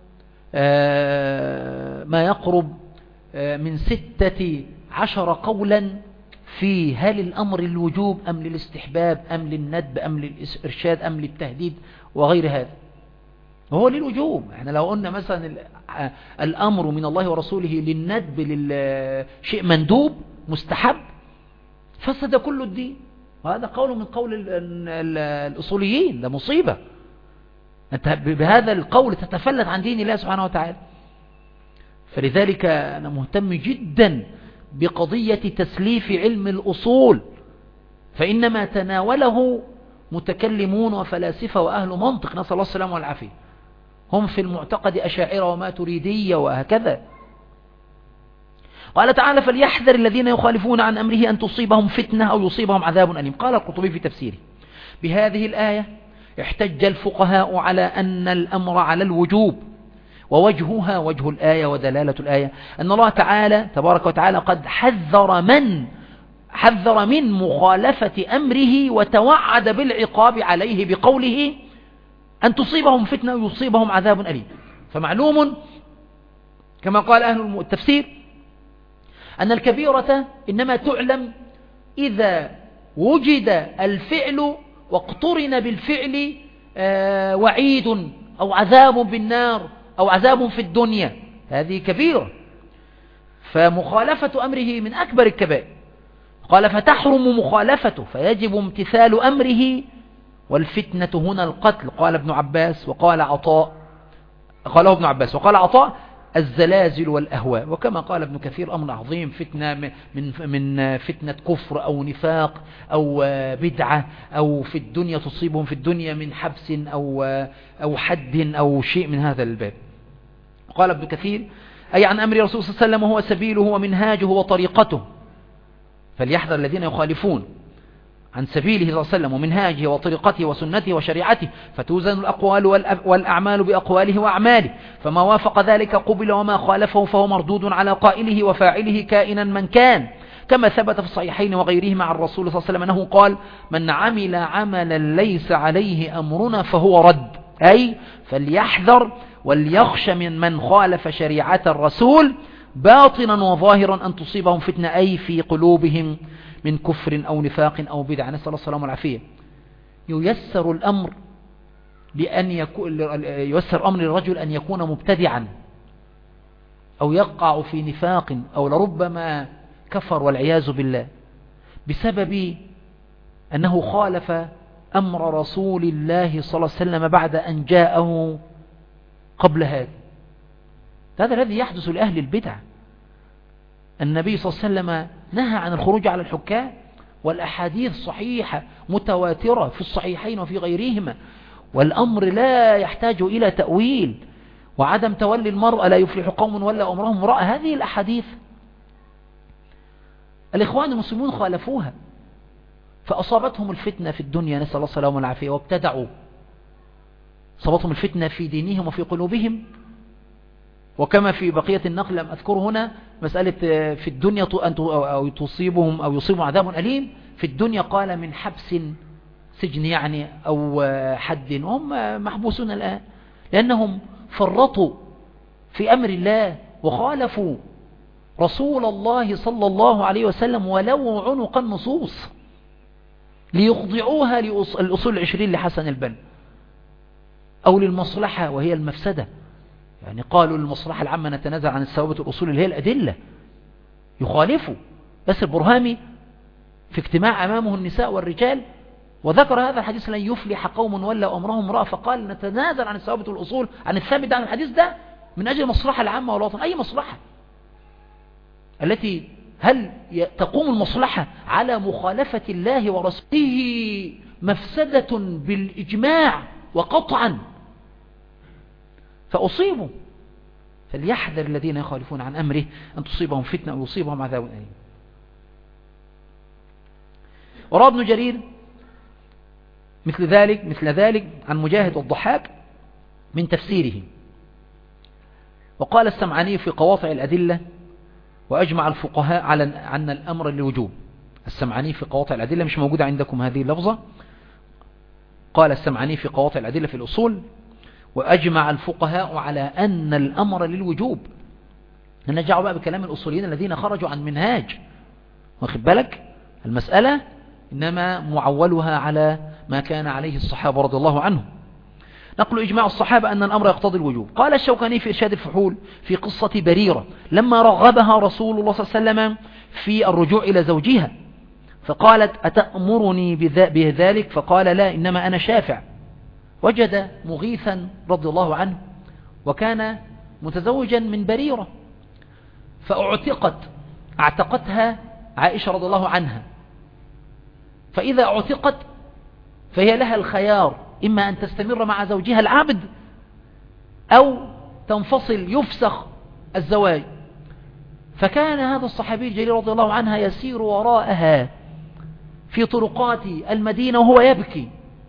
ما يقرب من ستة عشر قولا في هل الأمر للوجوب أم للاستحباب أم للندب أم للإرشاد أم للتهديد وغير هذا. وهو للوجوب. احنا لو قلنا مثلا الأمر من الله ورسوله للندب للشيء مندوب مستحب فسد كل الدين، وهذا قول من قول الأصوليين. ده مصيبة، أنت بهذا القول تتفلت عن دين الله سبحانه وتعالى. فلذلك أنا مهتم جدا بقضية تسليف علم الأصول، فإنما تناوله متكلمون وفلاسفة وأهل منطق نسأل الله السلامة والعافية، هم في المعتقد أشاعرة وما تريدية وهكذا. قال تعالى فليحذر الذين يخالفون عن أمره أن تصيبهم فتنة أو يصيبهم عذاب أليم. قال القرطبي في تفسيره بهذه الآية احتج الفقهاء على أن الأمر على الوجوب، ووجهها وجه الآية ودلالة الآية أن الله تعالى تبارك وتعالى قد حذر من حذر من مخالفة أمره وتوعد بالعقاب عليه بقوله أن تصيبهم فتنة أو يصيبهم عذاب أليم. فمعلوم كما قال أهل التفسير أن الكبيرة إنما تعلم إذا وجد الفعل واقترن بالفعل وعيد أو عذاب بالنار أو عذاب في الدنيا، هذه كبيرة. فمخالفة أمره من أكبر الكبائر. قال فتحرم مخالفته فيجب امتثال أمره، والفتنة هنا القتل. قال ابن عباس وقال عطاء قاله ابن عباس وقال عطاء الزلازل والأهواء. وكما قال ابن كثير أمر عظيم، فتنة من من فتنة كفر أو نفاق أو بدعة أو في الدنيا تصيبهم في الدنيا من حبس أو أو حد أو شيء من هذا الباب. قال ابن كثير أي عن أمر رسول صلى الله عليه وسلم وهو سبيله ومنهاجه وطريقته. فليحذر الذين يخالفون عن سبيله صلى الله عليه وسلم ومنهاجه وطريقته وسنته وشريعته، فتوزن الأقوال والأعمال بأقواله وأعماله، فما وافق ذلك قبل وما خالفه فهو مردود على قائله وفاعله كائنا من كان، كما ثبت في الصحيحين وغيرهما عن الرسول صلى الله عليه وسلم أنه قال من عمل عملا ليس عليه أمرنا فهو رد. أي فليحذر وليخش من من خالف شريعة الرسول باطنا وظاهرا أن تصيبهم فتنة، أي في قلوبهم من كفر أو نفاق أو بدعة، نسأل الله السلامة والعافية. ييسر الأمر بأن يكون ييسر أمر الرجل أن يكون مبتدعا أو يقع في نفاق أو لربما كفر والعياذ بالله بسبب أنه خالف أمر رسول الله صلى الله عليه وسلم بعد أن جاءه قبل هذا. هذا الذي يحدث لأهل البدع. النبي صلى الله عليه وسلم نهى عن الخروج على الحكام، والأحاديث صحيحة متواترة في الصحيحين وفي غيرهما، والأمر لا يحتاج إلى تأويل. وعدم تولي المرأة لا يفلح قوم ولا أمرهم امرأة، هذه الأحاديث الإخوان المسلمون خالفوها فأصابتهم الفتنة في الدنيا، نسأل الله السلامة والعافية، وابتدعوا. أصابتهم الفتنة في دينهم وفي قلوبهم. وكما في بقية النقل لم أذكر هنا مسألة في الدنيا أو تصيبهم أو يصيبهم عذاب أليم في الدنيا، قال من حبس سجن يعني أو حد، هم محبوسون الآن لأنهم فرطوا في أمر الله وخالفوا رسول الله صلى الله عليه وسلم ولو عنق أو للمصلحة وهي المفسدة. يعني قالوا للمصلحة العامة نتنازل عن الثوابت الأصول اللي هي الأدلة، يخالفوا. بس البرهامي في اجتماع أمامه النساء والرجال وذكر هذا الحديث: لن يفلح قوم ولوا أمرهم امرأة، فقال نتنازل عن الثوابت والأصول عن الثابت عن الحديث ده من أجل المصلحة العامة والوطن. أي مصلحة؟ التي هل تقوم المصلحة على مخالفة الله ورسوله مفسدة بالإجماع وقطعا فأصيبوا، فليحذر الذين يخالفون عن أمره أن تصيبهم فتنة أو يصيبهم عذاب أليم. وروى ابن جرير مثل ذلك مثل ذلك عن مجاهد والضحاك من تفسيره. وقال السمعاني في قواطع الأدلة: وأجمع الفقهاء على أن الأمر للوجوب. السمعاني في قواطع الأدلة، مش موجودة عندكم هذه اللفظة. قال السمعاني في قواطع الأدلة في الأصول: وأجمع الفقهاء على أن الأمر للوجوب. نرجع بقى بكلام الأصوليين الذين خرجوا عن منهاج، واخد بالك؟ المسألة إنما معولها على ما كان عليه الصحابة رضي الله عنهم. نقل إجماع الصحابة أن الأمر يقتضي الوجوب. قال الشوكاني في إرشاد الفحول في قصة بريرة لما رغبها رسول الله صلى الله عليه وسلم في الرجوع إلى زوجها، فقالت: أتأمرني بذلك؟ فقال: لا، إنما أنا شافع. وجد مغيثا رضي الله عنه وكان متزوجا من بريرة، فأعتقت اعتقتها عائشة رضي الله عنها. فإذا اعتقت فهي لها الخيار، إما أن تستمر مع زوجها العبد أو تنفصل، يفسخ الزواج. فكان هذا الصحابي الجليل رضي الله عنها يسير وراءها في طرقات المدينة وهو يبكي،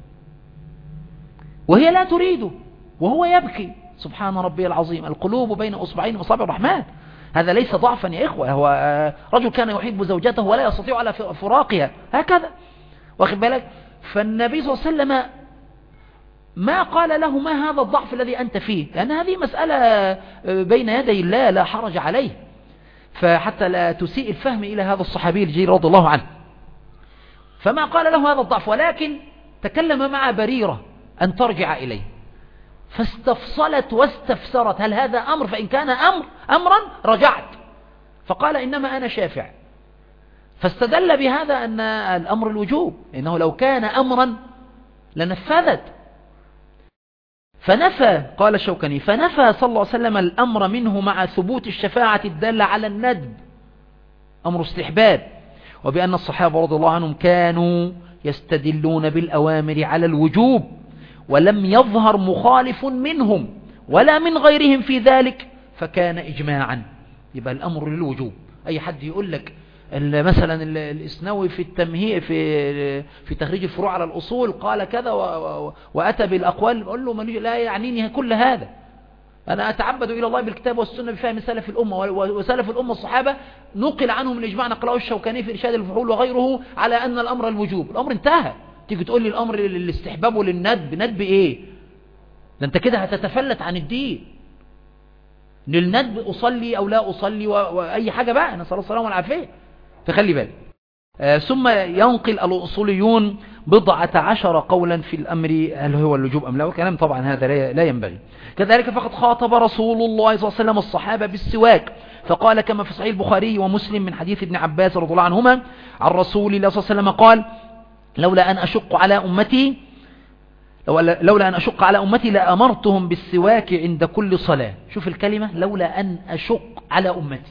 وهي لا تريده وهو يبكي. سبحان ربي العظيم، القلوب بين أصبعين من أصابع الرحمن. هذا ليس ضعفا يا إخوة، هو رجل كان يحب زوجته ولا يستطيع على فراقها، هكذا، واخد بالك؟ فالنبي صلى الله عليه وسلم ما قال له: ما هذا الضعف الذي أنت فيه؟ لأن هذه مسألة بين يدي الله لا حرج عليه، فحتى لا تسيء الفهم إلى هذا الصحابي الجليل رضي الله عنه. فما قال له هذا الضعف، ولكن تكلم مع بريرة أن ترجع إليه، فاستفصلت واستفسرت: هل هذا أمر؟ فإن كان أمر أمرا رجعت. فقال: إنما أنا شافع. فاستدل بهذا أن الأمر الوجوب، إنه لو كان أمرا لنفذت. فنفى، قال الشوكاني: فنفى صلى الله عليه وسلم الأمر منه مع ثبوت الشفاعة الدالة على الندب، أمر استحباب، وبأن الصحابة رضي الله عنهم كانوا يستدلون بالأوامر على الوجوب، ولم يظهر مخالف منهم ولا من غيرهم في ذلك، فكان إجماعا. يبقى الأمر للوجوب. أي حد يقول لك مثلا الإسنوي في التمهيد في في تخريج الفروع على الأصول قال كذا وأتى بالأقوال، قال له: لا يعنيني كل هذا، أنا أتعبد إلى الله بالكتاب والسنة بفهم سلف الأمة، وسلف الأمة الصحابة نقل عنهم الإجماع، نقله الشوكاني في إرشاد الفحول وغيره على أن الأمر الوجوب. الأمر انتهى. تيجي تقول لي الأمر للاستحباب وللندب، ندب إيه؟ ده أنت كده هتتفلت عن الدين. للندب أصلي أو لا أصلي وأي حاجة بقى، نسأل الله السلامة والعافية. فخلي بالك. آه ثم ينقل الأصوليون بضعة عشر قولا في الأمر هل هو الوجوب أم لا، وكلام طبعا هذا لا ينبغي. كذلك فقد خاطب رسول الله صلى الله عليه وسلم الصحابة بالسواك، فقال كما في صحيح البخاري ومسلم من حديث ابن عباس رضي الله عنهما عن رسول الله صلى الله عليه وسلم قال: لولا أن أشق على أمتي لولا أن أشق على أمتي لأمرتهم بالسواك عند كل صلاة. شوف الكلمة، لولا أن أشق على أمتي،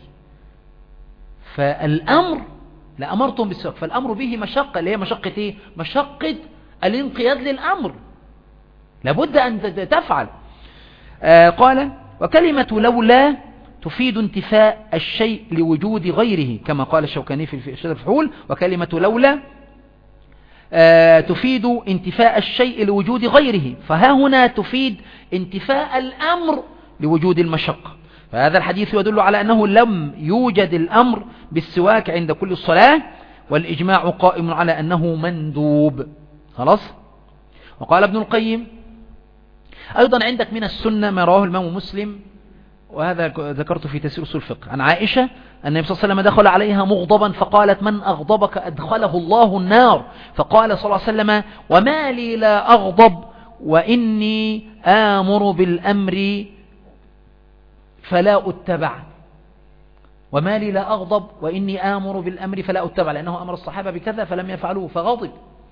فالأمر لأمرتهم بالسواك، فالأمر به مشقة، اللي هي مشقة إيه؟ مشقة الانقياد للأمر، لابد أن تفعل. آه قال: وكلمة لولا تفيد انتفاء الشيء لوجود غيره، كما قال الشوكاني في إرشاد الفحول: وكلمة لولا آه تفيد انتفاء الشيء لوجود غيره، فها هنا تفيد انتفاء الأمر لوجود المشقة. فهذا الحديث يدل على أنه لم يوجد الأمر بالسواك عند كل الصلاة، والإجماع قائم على أنه مندوب. خلاص. وقال ابن القيم: أيضا عندك من السنة ما رواه الإمام مسلم، وهذا ذكرت في تفسير أصول الفقه، عن عائشة أن النبي صلى الله عليه وسلم دخل عليها مغضبا فقالت: من أغضبك أدخله الله النار. فقال صلى الله عليه وسلم: وما لي لا أغضب وإني آمر بالأمر فلا أتبع، وما لي لا أغضب وإني آمر بالأمر فلا أتبع، لأنه أمر الصحابة بكذا فلم يفعلوه فغضب.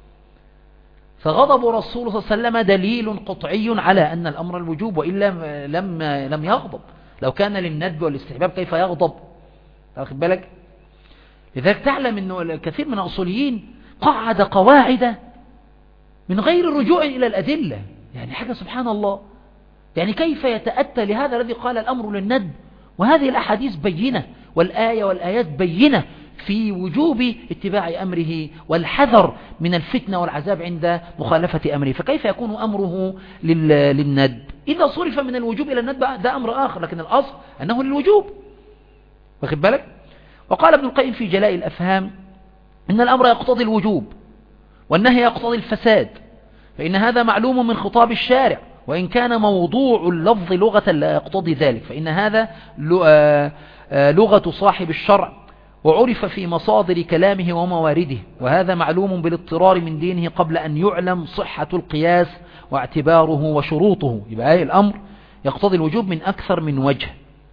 فغضب رسول الله صلى الله عليه وسلم دليل قطعي على أن الأمر الوجوب، وإلا لم لم يغضب. لو كان للندب والاستحباب كيف يغضب؟ واخد بالك؟ لذلك تعلم أنه الكثير من الأصوليين قعد قواعد من غير الرجوع إلى الأدلة، يعني حاجة سبحان الله. يعني كيف يتأتى لهذا الذي قال الأمر للندب وهذه الأحاديث بينة والآية والآيات بينة في وجوب اتباع أمره والحذر من الفتنة والعذاب عند مخالفة أمره، فكيف يكون أمره للندب؟ إذا صرف من الوجوب إلى الندب ده أمر آخر، لكن الأصل أنه للوجوب. واخد بالك؟ وقال ابن القيم في جلاء الأفهام إن الأمر يقتضي الوجوب والنهي يقتضي الفساد، فإن هذا معلوم من خطاب الشارع، وإن كان موضوع اللفظ لغة لا يقتضي ذلك، فإن هذا لغة صاحب الشرع وعرف في مصادر كلامه وموارده، وهذا معلوم بالاضطرار من دينه قبل أن يعلم صحة القياس واعتباره وشروطه. يبقى أي الأمر يقتضي الوجوب من أكثر من وجه.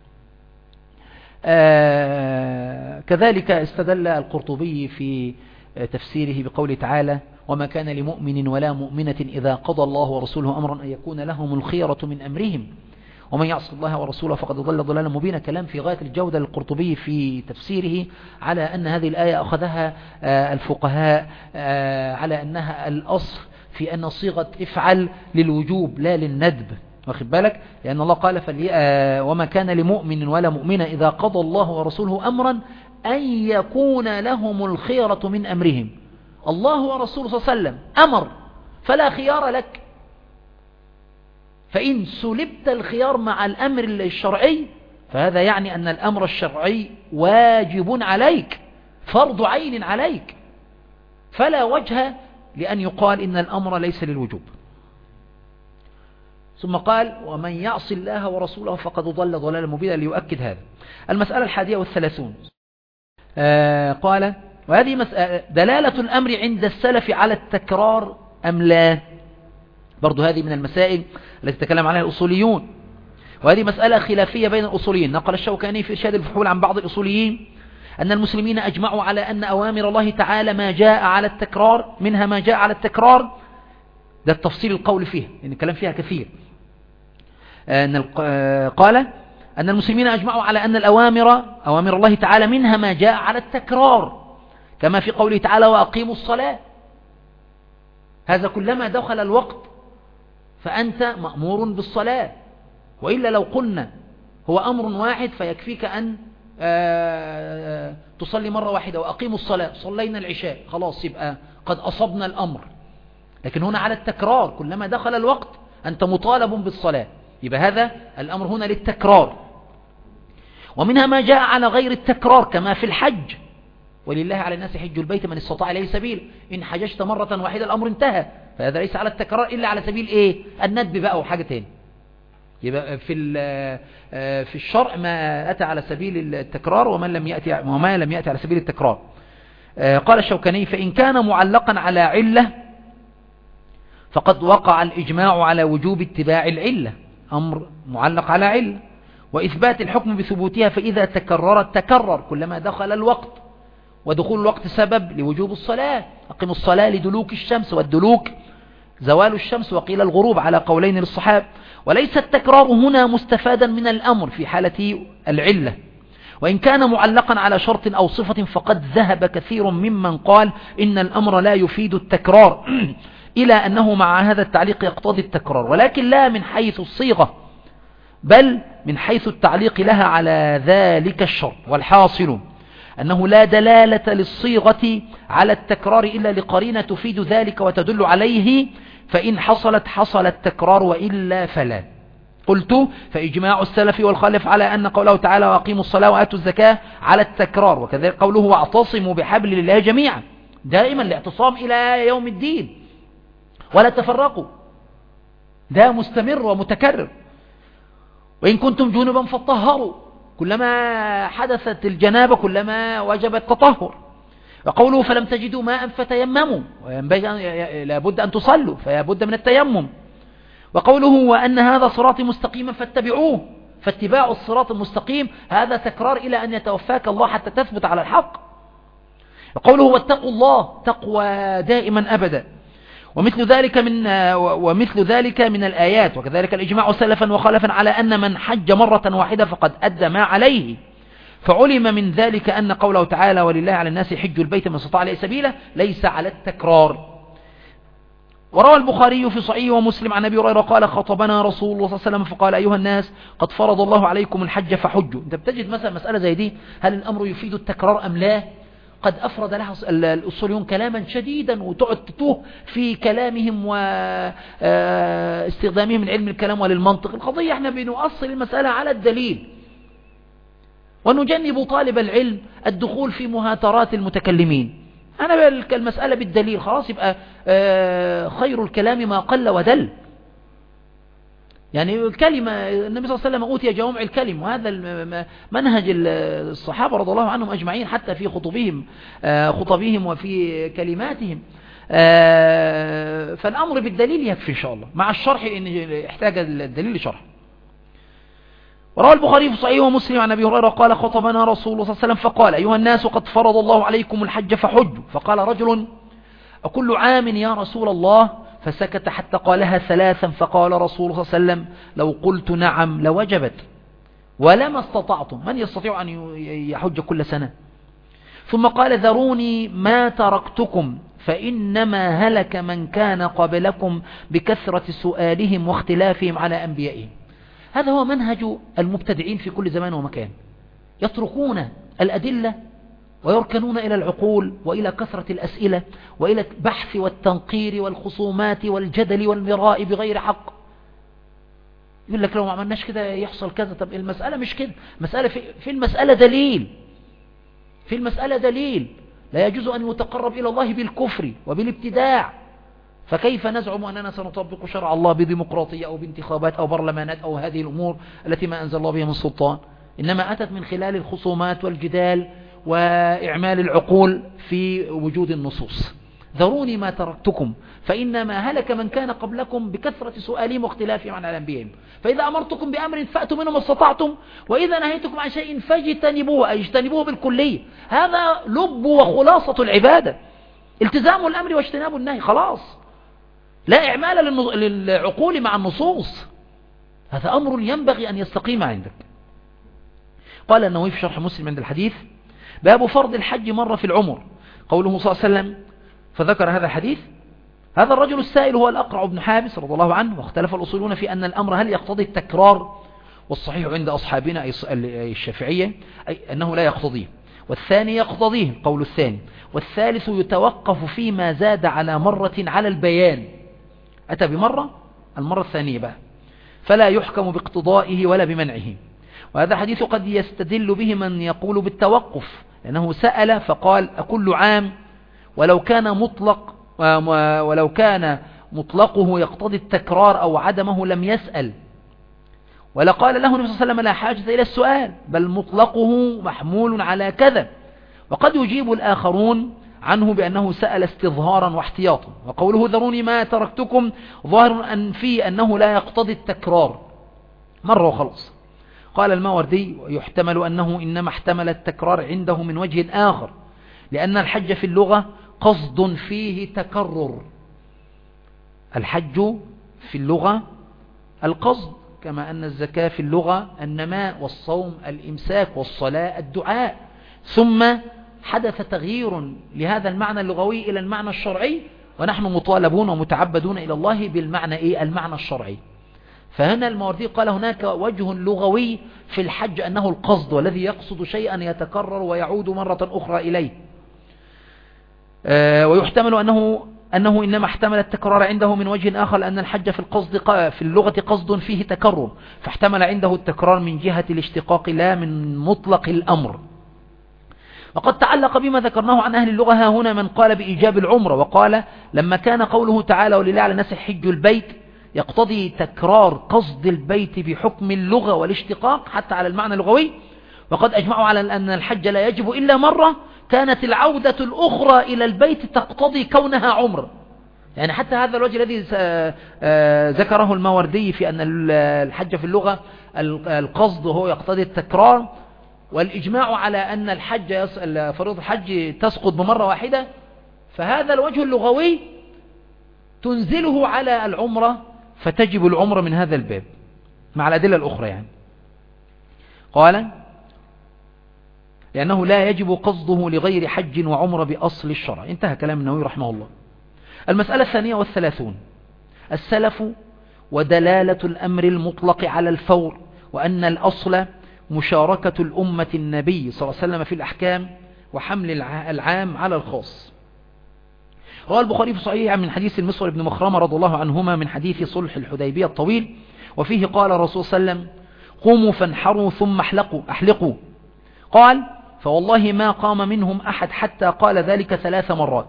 آه كذلك استدل القرطبي في تفسيره بقوله تعالى: وما كان لمؤمن ولا مؤمنة إذا قضى الله ورسوله أمرا أن يكون لهم الخيرة من أمرهم ومن يعص الله ورسوله فقد ضل ضلالا مبينا. كلام في غاية الجودة للقرطبي في تفسيره على أن هذه الآية أخذها الفقهاء على أنها الأصل في أن صيغة افعل للوجوب لا للندب. واخد بالك؟ لأن الله قال وما كان لمؤمن ولا مؤمنة إذا قضى الله ورسوله أمرا أن يكون لهم الخيرة من أمرهم. الله ورسوله صلى الله عليه وسلم أمر فلا خيار لك، فإن سلبت الخيار مع الأمر الشرعي فهذا يعني أن الأمر الشرعي واجب عليك، فرض عين عليك، فلا وجه لأن يقال إن الأمر ليس للوجوب. ثم قال: ومن يعص الله ورسوله فقد ضل ضلالا مبينا، ليؤكد هذا. المسألة الحادية والثلاثون آه قال: وهذه مسألة دلالة الأمر عند السلف على التكرار أم لا؟ برضو هذه من المسائل التي تكلم عليها الأصوليون، وهذه مسألة خلافية بين الأصوليين. نقل الشوكاني في إرشاد الفحول عن بعض الأصوليين أن المسلمين أجمعوا على أن أوامر الله تعالى ما جاء على التكرار، منها ما جاء على التكرار، ده التفصيل القول فيها لأن الكلام فيها كثير. أن قال أن المسلمين أجمعوا على أن الأوامر أوامر الله تعالى منها ما جاء على التكرار، كما في قوله تعالى: وأقيموا الصلاة. هذا كلما دخل الوقت فأنت مأمور بالصلاة، وإلا لو قلنا هو أمر واحد فيكفيك أن تصلي مرة واحدة وأقيموا الصلاة، صلينا العشاء خلاص يبقى قد أصبنا الأمر. لكن هنا على التكرار، كلما دخل الوقت أنت مطالب بالصلاة، يبقى هذا الأمر هنا للتكرار. ومنها ما جاء على غير التكرار كما في الحج: ولله على الناس حج البيت من استطاع إليه سبيل، إن حججت مرة واحدة الأمر انتهى. فهذا ليس على التكرار إلا على سبيل إيه؟ الندب بقى وحاجة تاني. يبقى في في الشرع ما أتى على سبيل التكرار ومن لم يأتي وما لم يأتي على سبيل التكرار. قال الشوكاني: فإن كان معلقا على علة فقد وقع الإجماع على وجوب اتباع العلة، أمر معلق على علة، وإثبات الحكم بثبوتها، فإذا تكررت تكرر كلما دخل الوقت، ودخول الوقت سبب لوجوب الصلاة. أقم الصلاة لدلوك الشمس، والدلوك زوال الشمس، وقيل الغروب على قولين للصحابة. وليس التكرار هنا مستفادا من الأمر في حالة العلة، وإن كان معلقا على شرط أو صفة فقد ذهب كثير ممن قال إن الأمر لا يفيد التكرار إلى أنه مع هذا التعليق يقتضي التكرار، ولكن لا من حيث الصيغة بل من حيث التعليق لها على ذلك الشرط. والحاصل أنه لا دلالة للصيغة على التكرار إلا لقرينة تفيد ذلك وتدل عليه، فإن حصلت حصل التكرار وإلا فلا. قلت: فإجماع السلف والخلف على أن قوله تعالى: وأقيموا الصلاة وآتوا الزكاة على التكرار، وكذلك قوله: واعتصموا بحبل الله جميعا، دائما الاعتصام إلى يوم الدين ولا تفرقوا، ده مستمر ومتكرر. وإن كنتم جنبا فطهروا، كلما حدثت الجنابة كلما وجب التطهر. وقوله: فلم تجدوا ماء فتيمموا، لابد أن تصلوا فيابد من التيمم. وقوله وأن هذا صراطي مستقيما فاتبعوه، فاتباع الصراط المستقيم هذا تكرار إلى أن يتوفاك الله حتى تثبت على الحق. وقوله واتقوا الله تقوى دائما أبدا. ومثل ذلك من ومثل ذلك من الآيات. وكذلك الإجماع سلفا وخلفا على أن من حج مرة واحدة فقد أدى ما عليه. فعلم من ذلك أن قوله تعالى ولله على الناس حج البيت من استطاع إليه سبيلا ليس على التكرار. وروى البخاري في صحيحه ومسلم عن أبي هريرة قال خطبنا رسول الله صلى الله عليه وسلم فقال أيها الناس قد فرض الله عليكم الحج فحجوا. أنت بتجد مثلا مسألة زي دي، هل الأمر يفيد التكرار أم لا؟ قد أفرد لها الأصوليون كلاما شديدا وتقعد تتوه في كلامهم واستخدامهم من علم الكلام وللمنطق. القضية احنا بنؤصل المسألة على الدليل، ونجنب طالب العلم الدخول في مهاترات المتكلمين. أنا المسألة بالدليل خلاص، يبقى خير الكلام ما قل ودل. يعني الكلمة النبي صلى الله عليه وسلم أوتي جوامع الكلم، وهذا منهج الصحابة رضي الله عنهم أجمعين حتى في خطبهم خطبهم وفي كلماتهم. فالأمر بالدليل يكفي إن شاء الله، مع الشرح إن احتاج الدليل لشرح. وروى البخاري في صحيحه ومسلم عن أبي هريرة قال خطبنا رسول الله صلى الله عليه وسلم فقال أيها الناس قد فرض الله عليكم الحج فحجوا. فقال رجل أكل عام يا رسول الله؟ فسكت حتى قالها ثلاثا. فقال رسول الله صلى الله عليه وسلم لو قلت نعم لوجبت ولما استطعتم. من يستطيع أن يحج كل سنة؟ ثم قال ذروني ما تركتكم فإنما هلك من كان قبلكم بكثرة سؤالهم واختلافهم على أنبيائهم. هذا هو منهج المبتدعين في كل زمان ومكان، يتركون الأدلة ويركنون إلى العقول وإلى كثرة الأسئلة وإلى البحث والتنقير والخصومات والجدل والمراء بغير حق. يقول لك لو ما عملناش كده يحصل كذا. طب المسألة مش كده، مسألة في, في المسألة دليل، في المسألة دليل. لا يجوز أن يتقرب إلى الله بالكفر وبالابتداع. فكيف نزعم أننا سنطبق شرع الله بديمقراطية أو بانتخابات أو برلمانات أو هذه الأمور التي ما أنزل الله بها من سلطان، إنما أتت من خلال الخصومات والجدال وإعمال العقول في وجود النصوص. ذروني ما تركتكم فإنما هلك من كان قبلكم بكثرة سؤالهم واختلافهم عن أنبيائهم. فإذا أمرتكم بأمر فأتوا منه ما استطعتم، وإذا نهيتكم عن شيء فاجتنبوه، أي اجتنبوه بالكلية. هذا لب وخلاصة العبادة، التزام الأمر واجتناب النهي، خلاص لا إعمال للعقول مع النصوص. هذا أمر ينبغي أن يستقيم عندك. قال النووي في شرح مسلم عند الحديث باب فرض الحج مرة في العمر. قوله صلى الله عليه وسلم فذكر هذا الحديث. هذا الرجل السائل هو الأقرع بن حابس رضي الله عنه. واختلف الأصولون في أن الأمر هل يقتضي التكرار، والصحيح عند أصحابنا أي الشافعية أي أنه لا يقتضيه، والثاني يقتضيه قول الثاني، والثالث يتوقف فيما زاد على مرة على البيان. أتى بمرة، المرة الثانية بقى فلا يحكم باقتضائه ولا بمنعه. وهذا الحديث قد يستدل به من يقول بالتوقف، لأنه سأل فقال أكل عام، ولو كان مطلق ولو كان مطلقه يقتضي التكرار أو عدمه لم يسأل، ولقال له النبي صلى الله عليه وسلم لا حاجة إلى السؤال، بل مطلقه محمول على كذا. وقد يجيب الآخرون عنه بأنه سأل استظهارا واحتياطا. وقوله ذروني ما تركتكم ظاهر أن فيه أنه لا يقتضي التكرار مرة وخلص. قال الماوردي يحتمل أنه إنما احتمل التكرار عنده من وجه آخر، لأن الحج في اللغة قصد فيه تكرر. الحج في اللغة القصد، كما أن الزكاة في اللغة النماء، والصوم الإمساك، والصلاة الدعاء. ثم حدث تغيير لهذا المعنى اللغوي إلى المعنى الشرعي، ونحن مطالبون ومتعبدون إلى الله بالمعنى إيه؟ المعنى الشرعي. فهنا الماوردي قال هناك وجه لغوي في الحج أنه القصد، والذي يقصد شيئا يتكرر ويعود مرة أخرى إليه. آه ويحتمل أنه أنه إنما احتمل التكرار عنده من وجه آخر، لأن الحج في القصد في اللغة قصد فيه تكرر، فاحتمل عنده التكرار من جهة الاشتقاق لا من مطلق الأمر. وقد تعلق بما ذكرناه عن أهل اللغة ها هنا من قال بإيجاب العمرة، وقال لما كان قوله تعالى ولله على الناس حج البيت يقتضي تكرار قصد البيت بحكم اللغة والاشتقاق حتى على المعنى اللغوي، وقد أجمعوا على أن الحج لا يجب إلا مرة، كانت العودة الأخرى إلى البيت تقتضي كونها عمرة. يعني حتى هذا الوجه الذي ذكره الماوردي في أن الحج في اللغة القصد هو يقتضي التكرار، والإجماع على أن الحج فريضة الحج تسقط بمرة واحدة، فهذا الوجه اللغوي تنزله على العمرة فتجب العمرة من هذا الباب مع الأدلة الأخرى. يعني قال لأنه لا يجب قصده لغير حج وعمرة بأصل الشرع. انتهى كلام النووي رحمه الله. المسألة الثانية والثلاثون: السلف ودلالة الأمر المطلق على الفور، وأن الأصل مشاركة الأمة النبي صلى الله عليه وسلم في الأحكام وحمل العام على الخاص. روى البخاري في صحيحه من حديث المسور بن مخرمة رضي الله عنهما من حديث صلح الحديبية الطويل، وفيه قال الرسول صلى الله عليه وسلم: قوموا فانحروا ثم احلقوا أحلقوا. قال: فوالله ما قام منهم أحد حتى قال ذلك ثلاث مرات.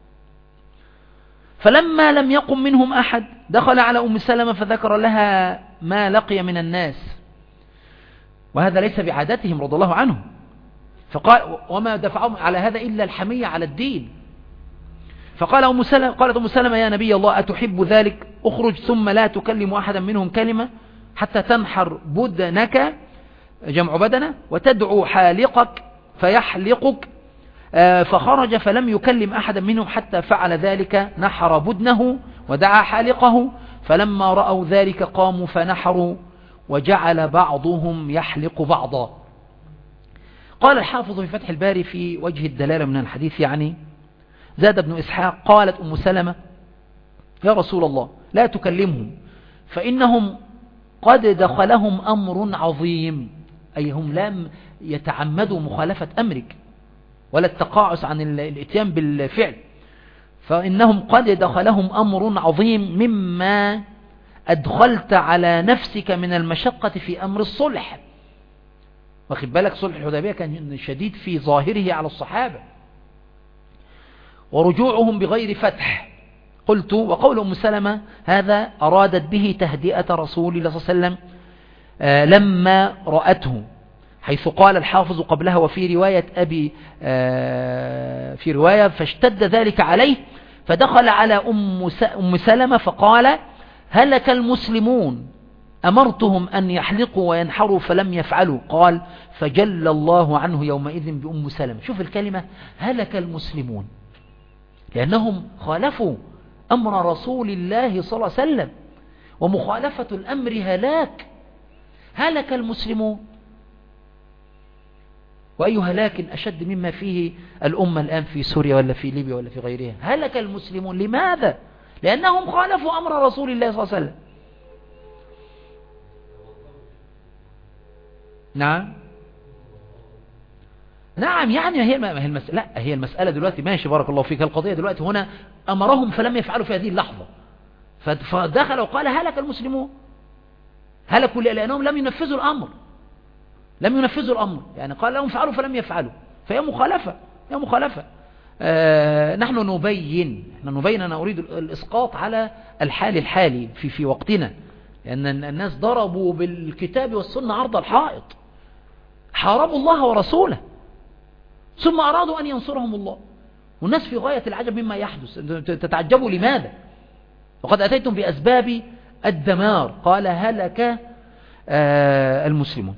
فلما لم يقم منهم أحد دخل على أم سلمة فذكر لها ما لقي من الناس، وهذا ليس بعادتهم رضي الله عنهم، فقال: وما دفعهم على هذا إلا الحمية على الدين. فقال أم سلمة قالت أم سلمة: يا نبي الله أتحب ذلك؟ أخرج ثم لا تكلم أحدا منهم كلمة حتى تنحر بدنك، جمع بدنة، وتدعو حالقك فيحلقك. فخرج فلم يكلم أحدا منهم حتى فعل ذلك، نحر بدنه ودعا حالقه، فلما رأوا ذلك قاموا فنحروا، وجعل بعضهم يحلق بعضا. قال الحافظ في فتح الباري في وجه الدلالة من الحديث، يعني زاد ابن إسحاق: قالت أم سلمة: يا رسول الله لا تكلمهم فإنهم قد دخلهم أمر عظيم، أي هم لم يتعمدوا مخالفة أمرك ولا التقاعس عن الاتيان بالفعل، فإنهم قد دخلهم أمر عظيم مما أدخلت على نفسك من المشقة في أمر الصلح. واخد بالك، صلح الحديبية كان شديد في ظاهره على الصحابة، ورجوعهم بغير فتح. قلت: وقول أم سلمة هذا أرادت به تهدئة رسول الله صلى الله عليه وسلم آه لما رأته، حيث قال الحافظ قبلها: وفي رواية أبي آه في رواية فاشتد ذلك عليه فدخل على أم سلمة فقال: هلك المسلمون أمرتهم أن يحلقوا وينحروا فلم يفعلوا. قال: فجل الله عنه يومئذ بأم سلمة. شوف الكلمة، هلك المسلمون، لأنهم خالفوا أمر رسول الله صلى الله عليه وسلم، ومخالفة الأمر هلاك. هلك المسلمون، وأي هلاك أشد مما فيه الأمة الآن في سوريا ولا في ليبيا ولا في غيرها. هلك المسلمون، لماذا؟ لأنهم خالفوا أمر رسول الله صلى الله عليه وسلم. نعم نعم يعني هي ما هي المسألة، لا هي المسألة دلوقتي ماشي، بارك الله فيك، القضية دلوقتي هنا أمرهم فلم يفعلوا في هذه اللحظة، فدخل وقال: هلك المسلمون. هلكوا لأنهم لم ينفذوا الأمر، لم ينفذوا الأمر، يعني قال لهم فعلوا فلم يفعلوا، فهي مخالفة، هي مخالفة. آه نحن نبين نحن نبين أنا أريد الإسقاط على الحال الحالي في في وقتنا، لأن الناس ضربوا بالكتاب والسنة عرض الحائط، حاربوا الله ورسوله، ثم أرادوا أن ينصرهم الله، والناس في غاية العجب مما يحدث. تتعجبوا لماذا؟ وقد أتيتم بأسباب الدمار. قال: هلك آه المسلمون.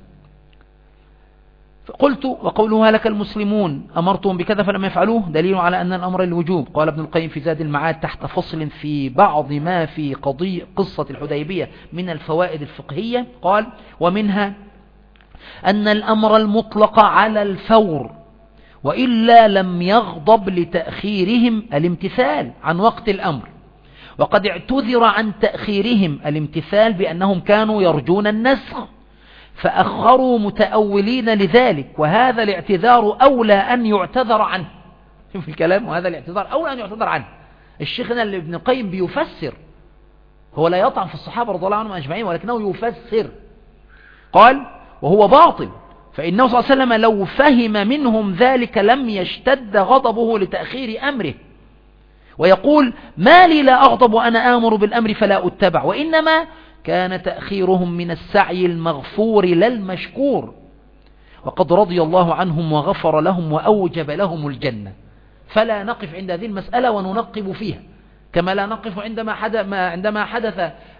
قلت: وقوله هلك المسلمون أمرتهم بكذا فلم يفعلوه دليل على أن الأمر الوجوب. قال ابن القيم في زاد المعاد تحت فصل في بعض ما في قضية قصة الحديبية من الفوائد الفقهية، قال: ومنها أن الأمر المطلق على الفور، وإلا لم يغضب لتأخيرهم الامتثال عن وقت الأمر، وقد اعتذر عن تأخيرهم الامتثال بأنهم كانوا يرجون النسخ فأخروا متأولين لذلك، وهذا الاعتذار أولى أن يعتذر عنه. شوف الكلام، وهذا الاعتذار أولى أن يعتذر عنه. الشيخنا اللي ابن القيم بيفسر، هو لا يطعن في الصحابة رضي الله عنهم أجمعين، ولكنه يفسر. قال: وهو باطل، فإنه صلى الله عليه وسلم لو فهم منهم ذلك لم يشتد غضبه لتأخير أمره، ويقول: ما لي لا أغضب وأنا آمر بالأمر فلا أتبع، وإنما كان تأخيرهم من السعي المغفور لا المشكور، وقد رضي الله عنهم وغفر لهم وأوجب لهم الجنة. فلا نقف عند هذه المسألة وننقب فيها، كما لا نقف عندما حدث عندما حدث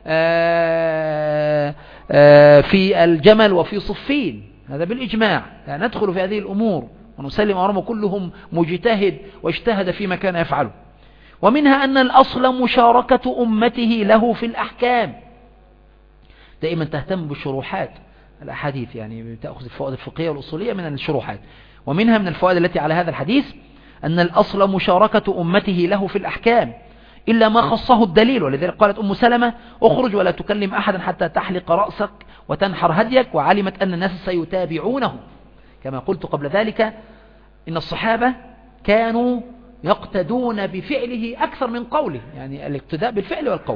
آآ آآ في الجمل وفي صفين، هذا بالإجماع. لا ندخل في هذه الأمور ونسلم أمرهم، كلهم مجتهد واجتهد فيما كان يفعله. ومنها أن الأصل مشاركة أمته له في الأحكام. دائما تهتم بالشروحات الأحاديث، يعني تأخذ الفوائد الفقهية والأصولية من الشروحات. ومنها من الفوائد التي على هذا الحديث أن الأصل مشاركة أمته له في الأحكام إلا ما خصه الدليل. ولذلك قالت أم سلمة: اخرج ولا تكلم أحدا حتى تحلق رأسك وتنحر هديك، وعلمت أن الناس سيتابعونه. كما قلت قبل ذلك إن الصحابة كانوا يقتدون بفعله أكثر من قوله، يعني الاقتداء بالفعل والقول.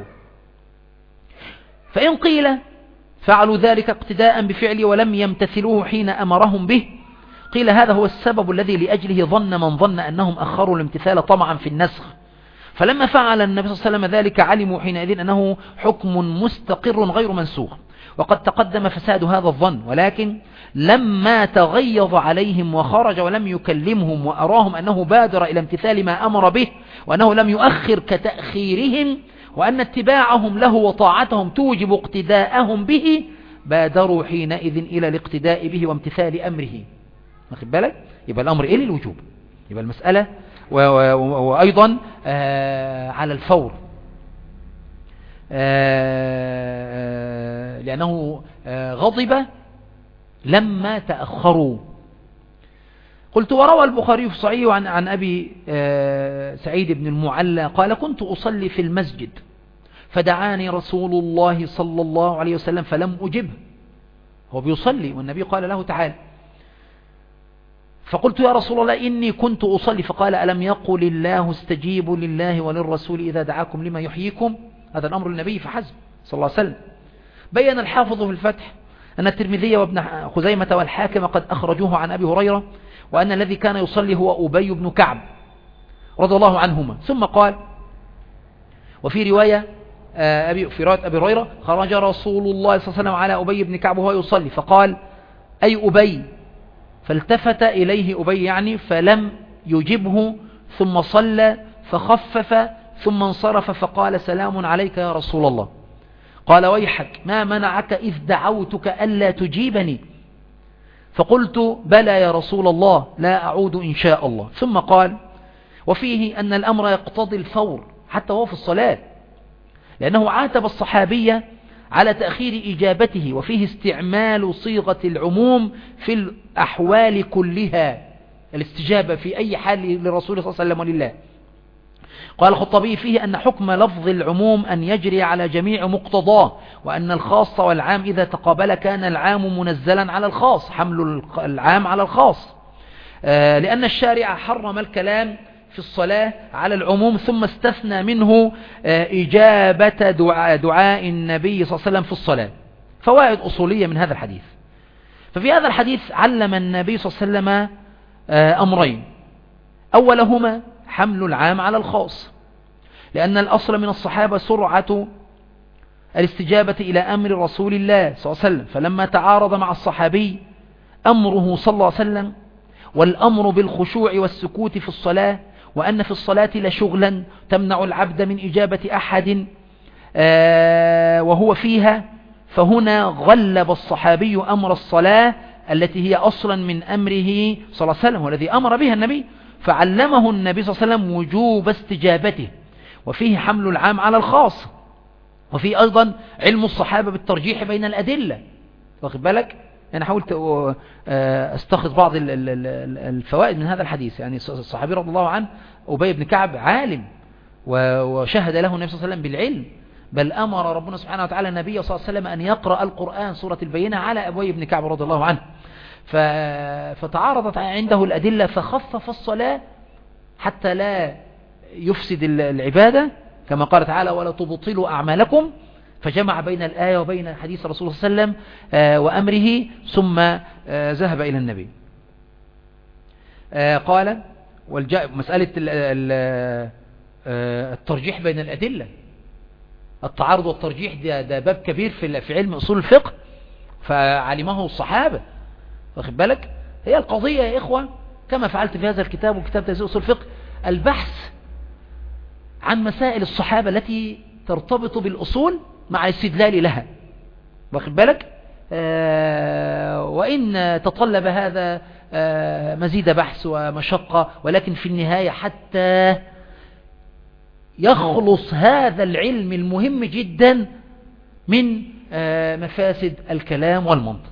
فإن قيل فعلوا ذلك اقتداء بفعله ولم يمتثلوه حين أمرهم به، قيل هذا هو السبب الذي لأجله ظن من ظن أنهم أخروا الامتثال طمعا في النسخ. فلما فعل النبي صلى الله عليه وسلم ذلك علموا حينئذ أنه حكم مستقر غير منسوخ. وقد تقدم فساد هذا الظن، ولكن لما تغيظ عليهم وخرج ولم يكلمهم وأراهم أنه بادر إلى امتثال ما أمر به، وأنه لم يؤخر كتأخيرهم، وأن اتباعهم له وطاعتهم توجب اقتداءهم به، بادروا حينئذ إلى الاقتداء به وامتثال أمره. واخد بالك؟ يبقى الأمر إيه للوجوب، يبقى المسألة وأيضا آه على الفور، آه لأنه آه غضب لما تأخروا. قلت: وروى البخاري في صحيحه عن, عن أبي آه سعيد بن المعلى قال: كنت أصلي في المسجد فدعاني رسول الله صلى الله عليه وسلم فلم أجبه. هو بيصلي والنبي قال له: تعال. فقلت: يا رسول الله إني كنت أصلي. فقال: ألم يقل الله استجيبوا لله وللرسول إذا دعاكم لما يحييكم؟ هذا الأمر للنبي فحسب صلى الله عليه وسلم. بين الحافظ في الفتح أن الترمذي وابن خزيمة والحاكم قد أخرجوه عن أبي هريرة، وأن الذي كان يصلي هو أبي بن كعب رضي الله عنهما. ثم قال: وفي رواية أبي في رواية أبي هريرة: خرج رسول الله صلى الله عليه وسلم على أبي بن كعب وهو يصلي فقال: أي أبي؟ فالتفت إليه أبي يعني فلم يجبه، ثم صلى فخفف ثم انصرف فقال: سلام عليك يا رسول الله. قال: ويحك ما منعك إذ دعوتك ألا تجيبني؟ فقلت: بلى يا رسول الله لا أعود إن شاء الله. ثم قال: وفيه أن الأمر يقتضي الفور حتى هو في الصلاة، لأنه عاتب الصحابية على تأخير إجابته، وفيه استعمال صيغة العموم في الأحوال كلها، الاستجابة في أي حال للرسول صلى الله عليه وسلم ولله. قال الخطبي: فيه أن حكم لفظ العموم أن يجري على جميع مقتضاه، وأن الخاص والعام إذا تقابل كان العام منزلا على الخاص، حمل العام على الخاص، لأن الشارع حرم الكلام في الصلاة على العموم، ثم استثنى منه إجابة دعاء, دعاء النبي صلى الله عليه وسلم في الصلاة. فوائد أصولية من هذا الحديث. ففي هذا الحديث علم النبي صلى الله عليه وسلم أمرين: أولهما حمل العام على الخاص، لأن الأصل من الصحابة سرعة الاستجابة إلى أمر رسول الله صلى الله عليه وسلم، فلما تعارض مع الصحابي أمره صلى الله عليه وسلم والأمر بالخشوع والسكوت في الصلاة، وأن في الصلاة لشغلا تمنع العبد من إجابة أحد وهو فيها، فهنا غلب الصحابي أمر الصلاة التي هي أصلا من أمره صلى الله عليه وسلم والذي أمر بها النبي، فعلمه النبي صلى الله عليه وسلم وجوب استجابته. وفيه حمل العام على الخاص، وفيه أيضا علم الصحابة بالترجيح بين الأدلة. واخد بالك؟ أنا حاولت أستخرج بعض الفوائد من هذا الحديث. يعني الصحابي رضي الله عنه أبي بن كعب عالم، وشهد له النبي صلى الله عليه وسلم بالعلم، بل أمر ربنا سبحانه وتعالى النبي صلى الله عليه وسلم أن يقرأ القرآن سورة البينة على أبي بن كعب رضي الله عنه. فتعارضت عنده الأدلة فخفف الصلاة حتى لا يفسد العبادة، كما قال تعالى: ولا تبطلوا أعمالكم، فجمع بين الآية وبين حديث رسول الله صلى الله عليه وسلم وأمره، ثم ذهب إلى النبي. قال: مسألة الترجيح بين الأدلة، التعارض والترجيح ده, ده باب كبير في في علم أصول الفقه، فعلمه الصحابة. واخد بالك؟ هي القضية يا إخوة كما فعلت في هذا الكتاب وكتاب تهذيب أصول الفقه، البحث عن مسائل الصحابة التي ترتبط بالأصول مع الاستدلال لها، واخد بالك؟ آه وإن تطلب هذا آه مزيد بحث ومشقة، ولكن في النهاية حتى يخلص هذا العلم المهم جدا من آه مفاسد الكلام والمنطق.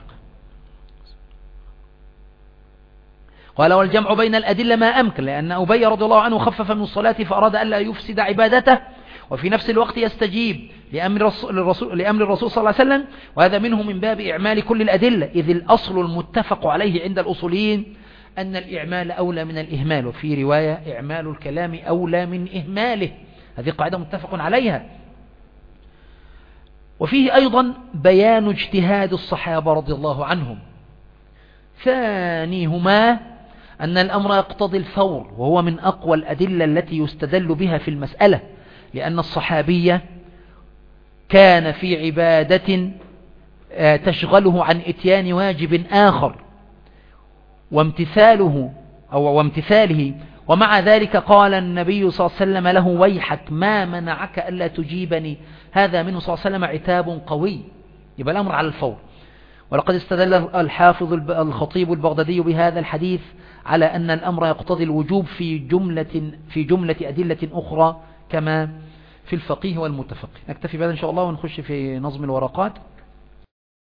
قال والجمع بين الأدلة ما أمكن، لأن أبي رضي الله عنه خفف من الصلاة فأراد ألا يفسد عبادته، وفي نفس الوقت يستجيب لأمر الرسول, لأمر الرسول صلى الله عليه وسلم، وهذا منه من باب إعمال كل الأدلة، إذ الأصل المتفق عليه عند الأصوليين أن الإعمال أولى من الإهمال، وفي رواية إعمال الكلام أولى من إهماله، هذه قاعدة متفق عليها. وفيه أيضا بيان اجتهاد الصحابة رضي الله عنهم. ثانيهما أن الأمر يقتضي الفور، وهو من أقوى الأدلة التي يستدل بها في المسألة، لأن الصحابية كان في عبادة تشغله عن إتيان واجب آخر وامتثاله أو وامتثاله، ومع ذلك قال النبي صلى الله عليه وسلم له ويحك ما منعك ألا تجيبني، هذا منه صلى الله عليه وسلم عتاب قوي، يبقى الأمر على الفور. ولقد استدل الحافظ الخطيب البغدادي بهذا الحديث على أن الأمر يقتضي الوجوب في جملة, في جملة أدلة أخرى كما في الفقيه والمتفقه. نكتفي بهذا إن شاء الله ونخش في نظم الورقات.